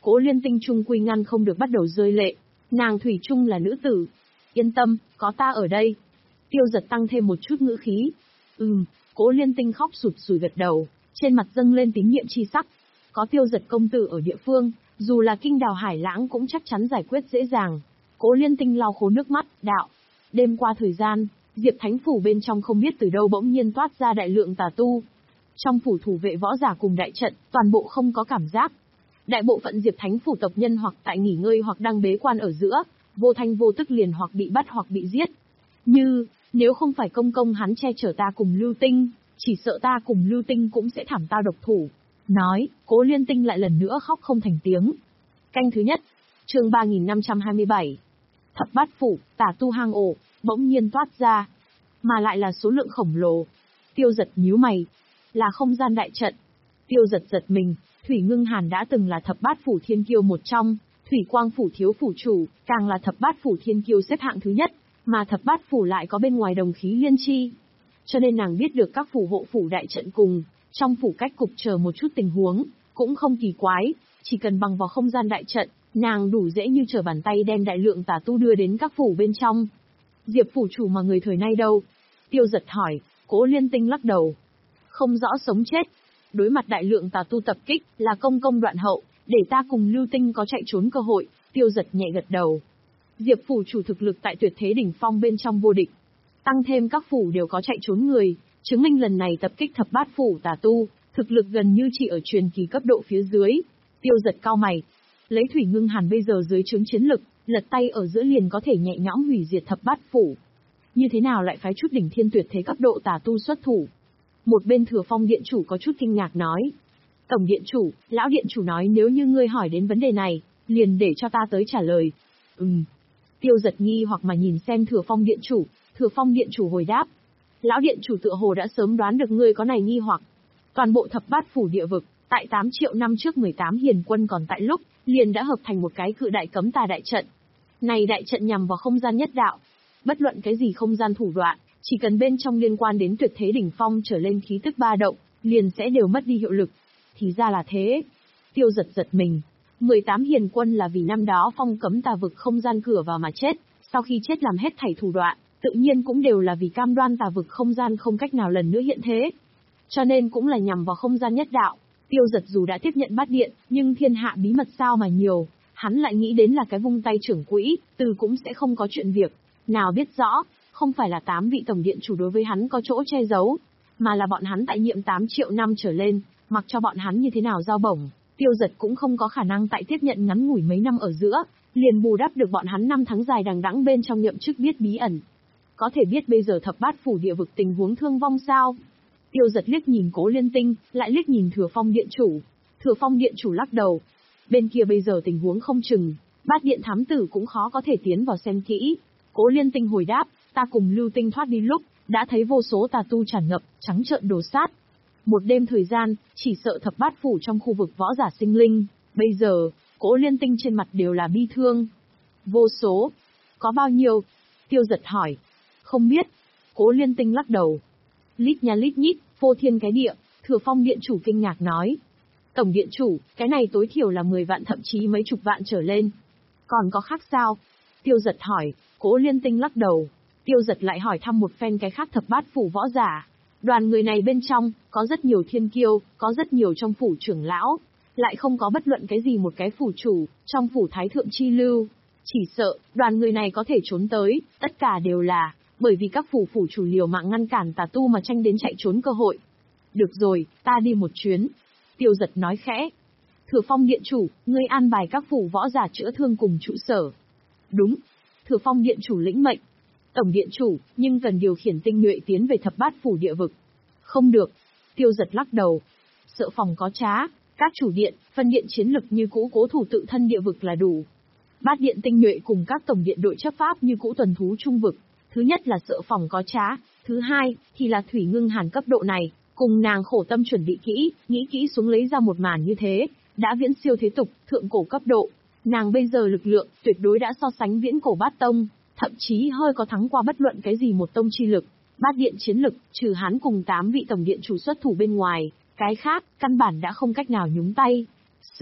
Cố Liên Tinh trung quy ngăn không được bắt đầu rơi lệ. Nàng thủy chung là nữ tử. Yên tâm, có ta ở đây. Tiêu Giật tăng thêm một chút ngữ khí. Ừm, Cố Liên Tinh khóc sụt sùi gật đầu, trên mặt dâng lên tín nhiệm chi sắc. Có Tiêu Giật công tử ở địa phương, dù là kinh đào hải lãng cũng chắc chắn giải quyết dễ dàng. Cố Liên Tinh lau khô nước mắt, đạo. Đêm qua thời gian, Diệp Thánh Phủ bên trong không biết từ đâu bỗng nhiên toát ra đại lượng tà tu. Trong phủ thủ vệ võ giả cùng đại trận, toàn bộ không có cảm giác. Đại bộ phận Diệp Thánh Phủ tộc nhân hoặc tại nghỉ ngơi hoặc đang bế quan ở giữa, vô thanh vô tức liền hoặc bị bắt hoặc bị giết. Như, nếu không phải công công hắn che chở ta cùng Lưu Tinh, chỉ sợ ta cùng Lưu Tinh cũng sẽ thảm tao độc thủ. Nói, Cố Liên Tinh lại lần nữa khóc không thành tiếng. Canh thứ nhất, chương ba nghìn năm trăm hai mươi bảy. Thập bát phủ, tà tu hang ổ, bỗng nhiên toát ra. Mà lại là số lượng khổng lồ. Tiêu Giật nhíu mày. Là không gian đại trận. Tiêu Giật giật mình, Thủy Ngưng Hàn đã từng là thập bát phủ thiên kiêu một trong, Thủy Quang phủ thiếu phủ chủ, càng là thập bát phủ thiên kiêu xếp hạng thứ nhất, mà thập bát phủ lại có bên ngoài đồng khí liên chi. Cho nên nàng biết được các phủ hộ phủ đại trận cùng, trong phủ cách cục chờ một chút tình huống, cũng không kỳ quái, chỉ cần bằng vào không gian đại trận, nàng đủ dễ như trở bàn tay đem đại lượng tà tu đưa đến các phủ bên trong. Diệp phủ chủ mà người thời nay đâu? Tiêu Giật hỏi. Cố Liên Tinh lắc đầu. Không rõ sống chết. Đối mặt đại lượng tà tu tập kích, là công công đoạn hậu, để ta cùng Lưu Tinh có chạy trốn cơ hội. Tiêu Giật nhẹ gật đầu. Diệp phủ chủ thực lực tại tuyệt thế đỉnh phong bên trong vô địch. Tăng thêm các phủ đều có chạy trốn người, chứng minh lần này tập kích thập bát phủ tà tu, thực lực gần như chỉ ở truyền kỳ cấp độ phía dưới. Tiêu Giật cao mày. Lấy Thủy Ngưng Hàn bây giờ dưới trướng chiến lực, lật tay ở giữa liền có thể nhẹ nhõm hủy diệt thập bát phủ. Như thế nào lại phái chút đỉnh thiên tuyệt thế cấp độ tà tu xuất thủ? Một bên Thừa Phong điện chủ có chút kinh ngạc nói. Tổng điện chủ, lão điện chủ nói nếu như ngươi hỏi đến vấn đề này, liền để cho ta tới trả lời. Ừm. Tiêu Giật nghi hoặc mà nhìn xem Thừa Phong điện chủ, Thừa Phong điện chủ hồi đáp. Lão điện chủ tựa hồ đã sớm đoán được ngươi có này nghi hoặc. Toàn bộ thập bát phủ địa vực, tại tám triệu năm trước mười tám hiền quân còn tại lúc, liền đã hợp thành một cái cự đại cấm tà đại trận. Này đại trận nhằm vào không gian nhất đạo. Bất luận cái gì không gian thủ đoạn, chỉ cần bên trong liên quan đến tuyệt thế đỉnh phong trở lên khí tức ba động, liền sẽ đều mất đi hiệu lực. Thì ra là thế. Tiêu Giật giật mình. mười tám hiền quân là vì năm đó phong cấm tà vực không gian cửa vào mà chết, sau khi chết làm hết thảy thủ đoạn, tự nhiên cũng đều là vì cam đoan tà vực không gian không cách nào lần nữa hiện thế. Cho nên cũng là nhằm vào không gian nhất đạo. Tiêu Giật dù đã tiếp nhận bát điện, nhưng thiên hạ bí mật sao mà nhiều, hắn lại nghĩ đến là cái vung tay trưởng quỹ, từ cũng sẽ không có chuyện việc. Nào biết rõ, không phải là tám vị tổng điện chủ đối với hắn có chỗ che giấu, mà là bọn hắn tại nhiệm tám triệu năm trở lên, mặc cho bọn hắn như thế nào giao bổng, Tiêu Giật cũng không có khả năng tại tiếp nhận ngắn ngủi mấy năm ở giữa, liền bù đắp được bọn hắn năm tháng dài đằng đẵng bên trong nhậm chức biết bí ẩn. Có thể biết bây giờ thập bát phủ địa vực tình huống thương vong sao? Tiêu Giật liếc nhìn Cố Liên Tinh, lại liếc nhìn Thừa Phong điện chủ. Thừa Phong điện chủ lắc đầu. Bên kia bây giờ tình huống không chừng, bát điện thám tử cũng khó có thể tiến vào xem kỹ. Cố Liên Tinh hồi đáp, ta cùng Lưu Tinh thoát đi lúc, đã thấy vô số tà tu tràn ngập, trắng trợn đồ sát. Một đêm thời gian, chỉ sợ thập bát phủ trong khu vực võ giả sinh linh. Bây giờ, Cố Liên Tinh trên mặt đều là bi thương. Vô số. Có bao nhiêu? Tiêu Giật hỏi. Không biết. Cố Liên Tinh lắc đầu. Lít nha lít nhít, phô thiên cái địa. Thừa Phong điện chủ kinh ngạc nói. Tổng điện chủ, cái này tối thiểu là mười vạn thậm chí mấy chục vạn trở lên. Còn có khác sao? Tiêu Giật hỏi. Cố Liên Tinh lắc đầu. Tiêu Giật lại hỏi thăm một phen cái khác thập bát phủ võ giả. Đoàn người này bên trong, có rất nhiều thiên kiêu, có rất nhiều trong phủ trưởng lão, lại không có bất luận cái gì một cái phủ chủ, trong phủ thái thượng chi lưu. Chỉ sợ, đoàn người này có thể trốn tới, tất cả đều là, bởi vì các phủ phủ chủ liều mạng ngăn cản tà tu mà tranh đến chạy trốn cơ hội. Được rồi, ta đi một chuyến. Tiêu Giật nói khẽ. Thừa Phong điện chủ, ngươi an bài các phủ võ giả chữa thương cùng trụ sở. Đúng. Thừa Phong điện chủ lĩnh mệnh. Tổng điện chủ, nhưng cần điều khiển tinh nhuệ tiến về thập bát phủ địa vực. Không được. Tiêu Giật lắc đầu. Sợ phòng có trá, các chủ điện, phân điện chiến lực như cũ cố thủ tự thân địa vực là đủ. Bát điện tinh nhuệ cùng các tổng điện đội chấp pháp như cũ tuần thú trung vực. Thứ nhất là sợ phòng có trá, thứ hai thì là Thủy Ngưng Hàn cấp độ này, cùng nàng khổ tâm chuẩn bị kỹ, nghĩ kỹ xuống lấy ra một màn như thế, đã viễn siêu thế tục, thượng cổ cấp độ. Nàng bây giờ lực lượng tuyệt đối đã so sánh viễn cổ bát tông, thậm chí hơi có thắng qua bất luận cái gì một tông chi lực. Bát điện chiến lực, trừ hắn cùng tám vị tổng điện chủ xuất thủ bên ngoài, cái khác, căn bản đã không cách nào nhúng tay. Sư,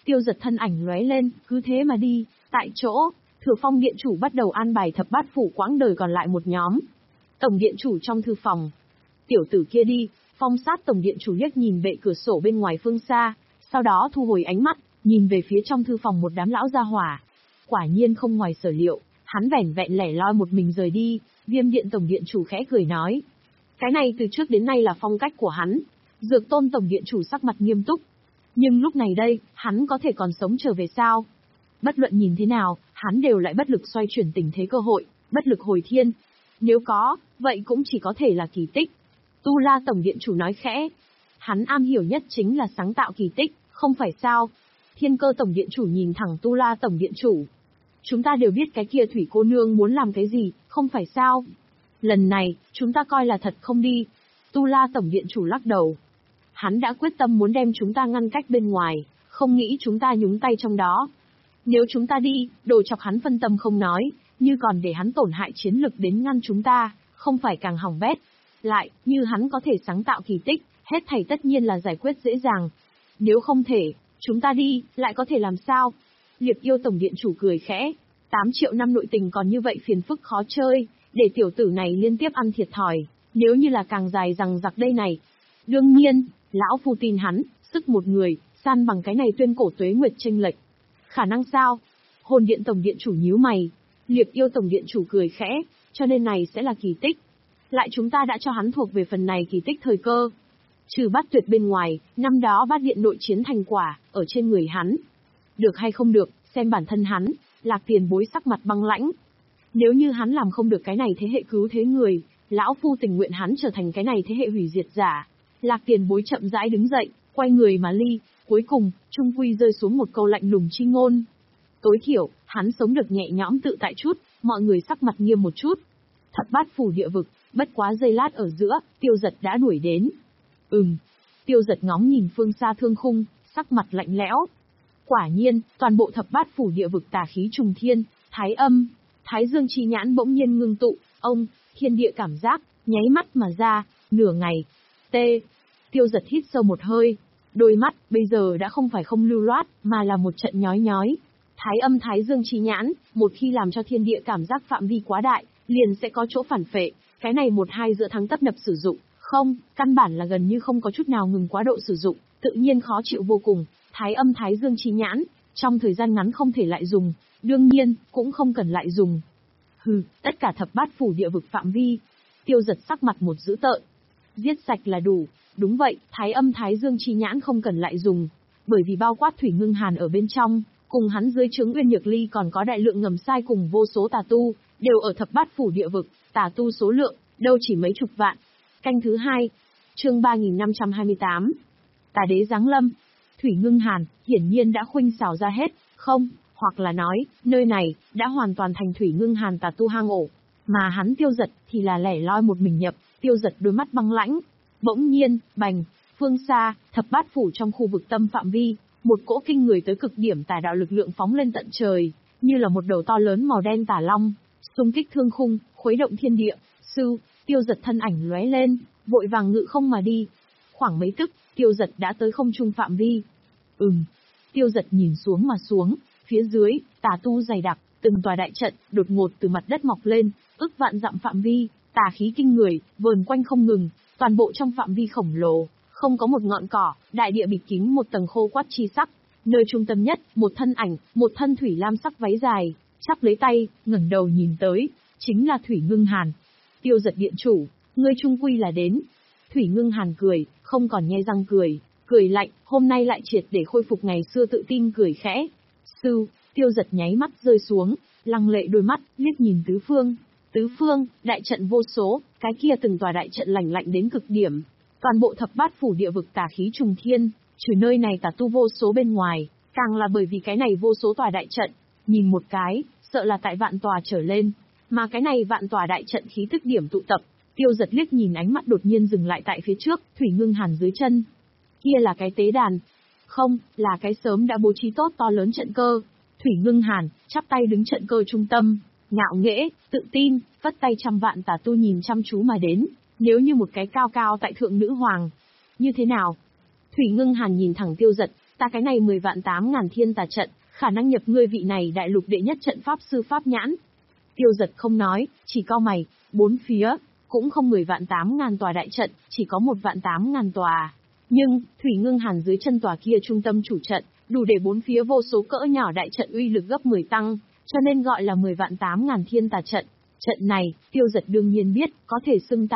Tiêu Giật thân ảnh lóe lên, cứ thế mà đi, tại chỗ, Thừa Phong điện chủ bắt đầu an bài thập bát phủ quãng đời còn lại một nhóm. Tổng điện chủ trong thư phòng. Tiểu tử kia đi, Phong sát tổng điện chủ liếc nhìn bệ cửa sổ bên ngoài phương xa, sau đó thu hồi ánh mắt, nhìn về phía trong thư phòng một đám lão gia hỏa. Quả nhiên không ngoài sở liệu, hắn vẻn vẹn lẻ loi một mình rời đi, Viêm điện tổng điện chủ khẽ cười nói. Cái này từ trước đến nay là phong cách của hắn. Dược Tôn tổng điện chủ sắc mặt nghiêm túc. Nhưng lúc này đây, hắn có thể còn sống trở về sao? Bất luận nhìn thế nào, hắn đều lại bất lực xoay chuyển tình thế cơ hội, bất lực hồi thiên. Nếu có, vậy cũng chỉ có thể là kỳ tích. Tu La tổng điện chủ nói khẽ. Hắn am hiểu nhất chính là sáng tạo kỳ tích, không phải sao? Thiên Cơ tổng điện chủ nhìn thẳng Tu La tổng điện chủ. Chúng ta đều biết cái kia thủy cô nương muốn làm cái gì, không phải sao? Lần này, chúng ta coi là thật không đi. Tu La tổng điện chủ lắc đầu. Hắn đã quyết tâm muốn đem chúng ta ngăn cách bên ngoài, không nghĩ chúng ta nhúng tay trong đó. Nếu chúng ta đi, đồ chọc hắn phân tâm không nói, như còn để hắn tổn hại chiến lực đến ngăn chúng ta, không phải càng hỏng bét. Lại, như hắn có thể sáng tạo kỳ tích, hết thảy tất nhiên là giải quyết dễ dàng. Nếu không thể, chúng ta đi, lại có thể làm sao? Liệp Yêu tổng điện chủ cười khẽ. tám triệu năm nội tình còn như vậy phiền phức khó chơi, để tiểu tử này liên tiếp ăn thiệt thòi, nếu như là càng dài rằng giặc đây này. Đương nhiên, lão phu tin hắn, sức một người, san bằng cái này tuyên cổ tuế nguyệt chênh lệch. Khả năng sao? Hồn điện tổng điện chủ nhíu mày. Liệp Yêu tổng điện chủ cười khẽ, cho nên này sẽ là kỳ tích. Lại chúng ta đã cho hắn thuộc về phần này kỳ tích thời cơ. Trừ Bát Tuyệt bên ngoài, năm đó Bát điện nội chiến thành quả, ở trên người hắn. Được hay không được, xem bản thân hắn. Lạc Tiền Bối sắc mặt băng lãnh. Nếu như hắn làm không được cái này thế hệ cứu thế người, lão phu tình nguyện hắn trở thành cái này thế hệ hủy diệt giả. Lạc Tiền Bối chậm rãi đứng dậy, quay người mà ly, cuối cùng, trung quy rơi xuống một câu lạnh lùng chi ngôn. Tối thiểu, hắn sống được nhẹ nhõm tự tại chút, mọi người sắc mặt nghiêm một chút. Thập bát phủ địa vực, bất quá giây lát ở giữa, Tiêu Giật đã đuổi đến. Ừm. Tiêu Giật ngóng nhìn phương xa thương khung, sắc mặt lạnh lẽo. Quả nhiên, toàn bộ thập bát phủ địa vực tà khí trùng thiên, thái âm, thái dương chi nhãn bỗng nhiên ngưng tụ, ông, thiên địa cảm giác, nháy mắt mà ra, nửa ngày. T. Tiêu Giật hít sâu một hơi. Đôi mắt, bây giờ đã không phải không lưu loát, mà là một trận nhói nhói. Thái âm thái dương chi nhãn, một khi làm cho thiên địa cảm giác phạm vi quá đại, liền sẽ có chỗ phản phệ. Cái này một hai giữa thắng tấp nập sử dụng, không, căn bản là gần như không có chút nào ngừng quá độ sử dụng, tự nhiên khó chịu vô cùng. Thái âm thái dương chi nhãn, trong thời gian ngắn không thể lại dùng, đương nhiên, cũng không cần lại dùng. Hừ, tất cả thập bát phủ địa vực phạm vi. Tiêu Giật sắc mặt một dữ tợn. Giết sạch là đủ, đúng vậy, thái âm thái dương chi nhãn không cần lại dùng, bởi vì bao quát Thủy Ngưng Hàn ở bên trong, cùng hắn dưới trướng Uyên Nhược Ly còn có đại lượng ngầm sai cùng vô số tà tu, đều ở thập bát phủ địa vực, tà tu số lượng, đâu chỉ mấy chục vạn. Canh thứ hai, chương ba nghìn năm trăm hai mươi tám. Tà đế giáng lâm. Thủy Ngưng Hàn, hiển nhiên đã khuynh xảo ra hết, không, hoặc là nói, nơi này, đã hoàn toàn thành Thủy Ngưng Hàn tà tu hang ổ. Mà hắn Tiêu Giật, thì là lẻ loi một mình nhập, Tiêu Giật đôi mắt băng lãnh. Bỗng nhiên, bành, phương xa, thập bát phủ trong khu vực tâm phạm vi, một cỗ kinh người tới cực điểm tà đạo lực lượng phóng lên tận trời, như là một đầu to lớn màu đen tà long, xung kích thương khung, khuấy động thiên địa. Sư, Tiêu Giật thân ảnh lóe lên, vội vàng ngự không mà đi. Khoảng mấy tức, Tiêu Giật đã tới không trung phạm vi. Ừm. Tiêu Giật nhìn xuống mà xuống, phía dưới, tà tu dày đặc, từng tòa đại trận, đột ngột từ mặt đất mọc lên, ức vạn dặm phạm vi, tà khí kinh người, vờn quanh không ngừng, toàn bộ trong phạm vi khổng lồ, không có một ngọn cỏ, đại địa bịt kín một tầng khô quắt chi sắc. Nơi trung tâm nhất, một thân ảnh, một thân thủy lam sắc váy dài, chắp lấy tay, ngẩng đầu nhìn tới, chính là Thủy Ngưng Hàn. Tiêu Giật điện chủ, ngươi trung quy là đến. Thủy Ngưng Hàn cười, không còn nhe răng cười, cười lạnh, hôm nay lại triệt để khôi phục ngày xưa tự tin cười khẽ. Sư, Tiêu Giật nháy mắt rơi xuống, lăng lệ đôi mắt, liếc nhìn tứ phương. Tứ phương, đại trận vô số, cái kia từng tòa đại trận lạnh lạnh đến cực điểm. Toàn bộ thập bát phủ địa vực tà khí trùng thiên, trừ nơi này tà tu vô số bên ngoài, càng là bởi vì cái này vô số tòa đại trận, nhìn một cái, sợ là tại vạn tòa trở lên. Mà cái này vạn tòa đại trận khí tức điểm tụ tập, Tiêu Giật liếc nhìn ánh mắt đột nhiên dừng lại tại phía trước, Thủy Ngưng Hàn dưới chân. Kia là cái tế đàn. Không, là cái sớm đã bố trí tốt to lớn trận cơ. Thủy Ngưng Hàn, chắp tay đứng trận cơ trung tâm, ngạo nghễ, tự tin, vất tay trăm vạn tà tu nhìn chăm chú mà đến, nếu như một cái cao cao tại thượng nữ hoàng. Như thế nào? Thủy Ngưng Hàn nhìn thẳng Tiêu Giật, Ta cái này mười vạn tám ngàn thiên tà trận, khả năng nhập ngươi vị này đại lục đệ nhất trận pháp sư pháp nhãn. Tiêu Giật không nói, chỉ cau mày, bốn phía, cũng không mười vạn tám ngàn tòa đại trận, chỉ có một vạn tám ngàn tòa. Nhưng, Thủy Ngưng Hàn dưới chân tòa kia trung tâm chủ trận, đủ để bốn phía vô số cỡ nhỏ đại trận uy lực gấp mười tăng, cho nên gọi là mười vạn tám ngàn thiên tà trận. Trận này, Tiêu Giật đương nhiên biết, có thể xưng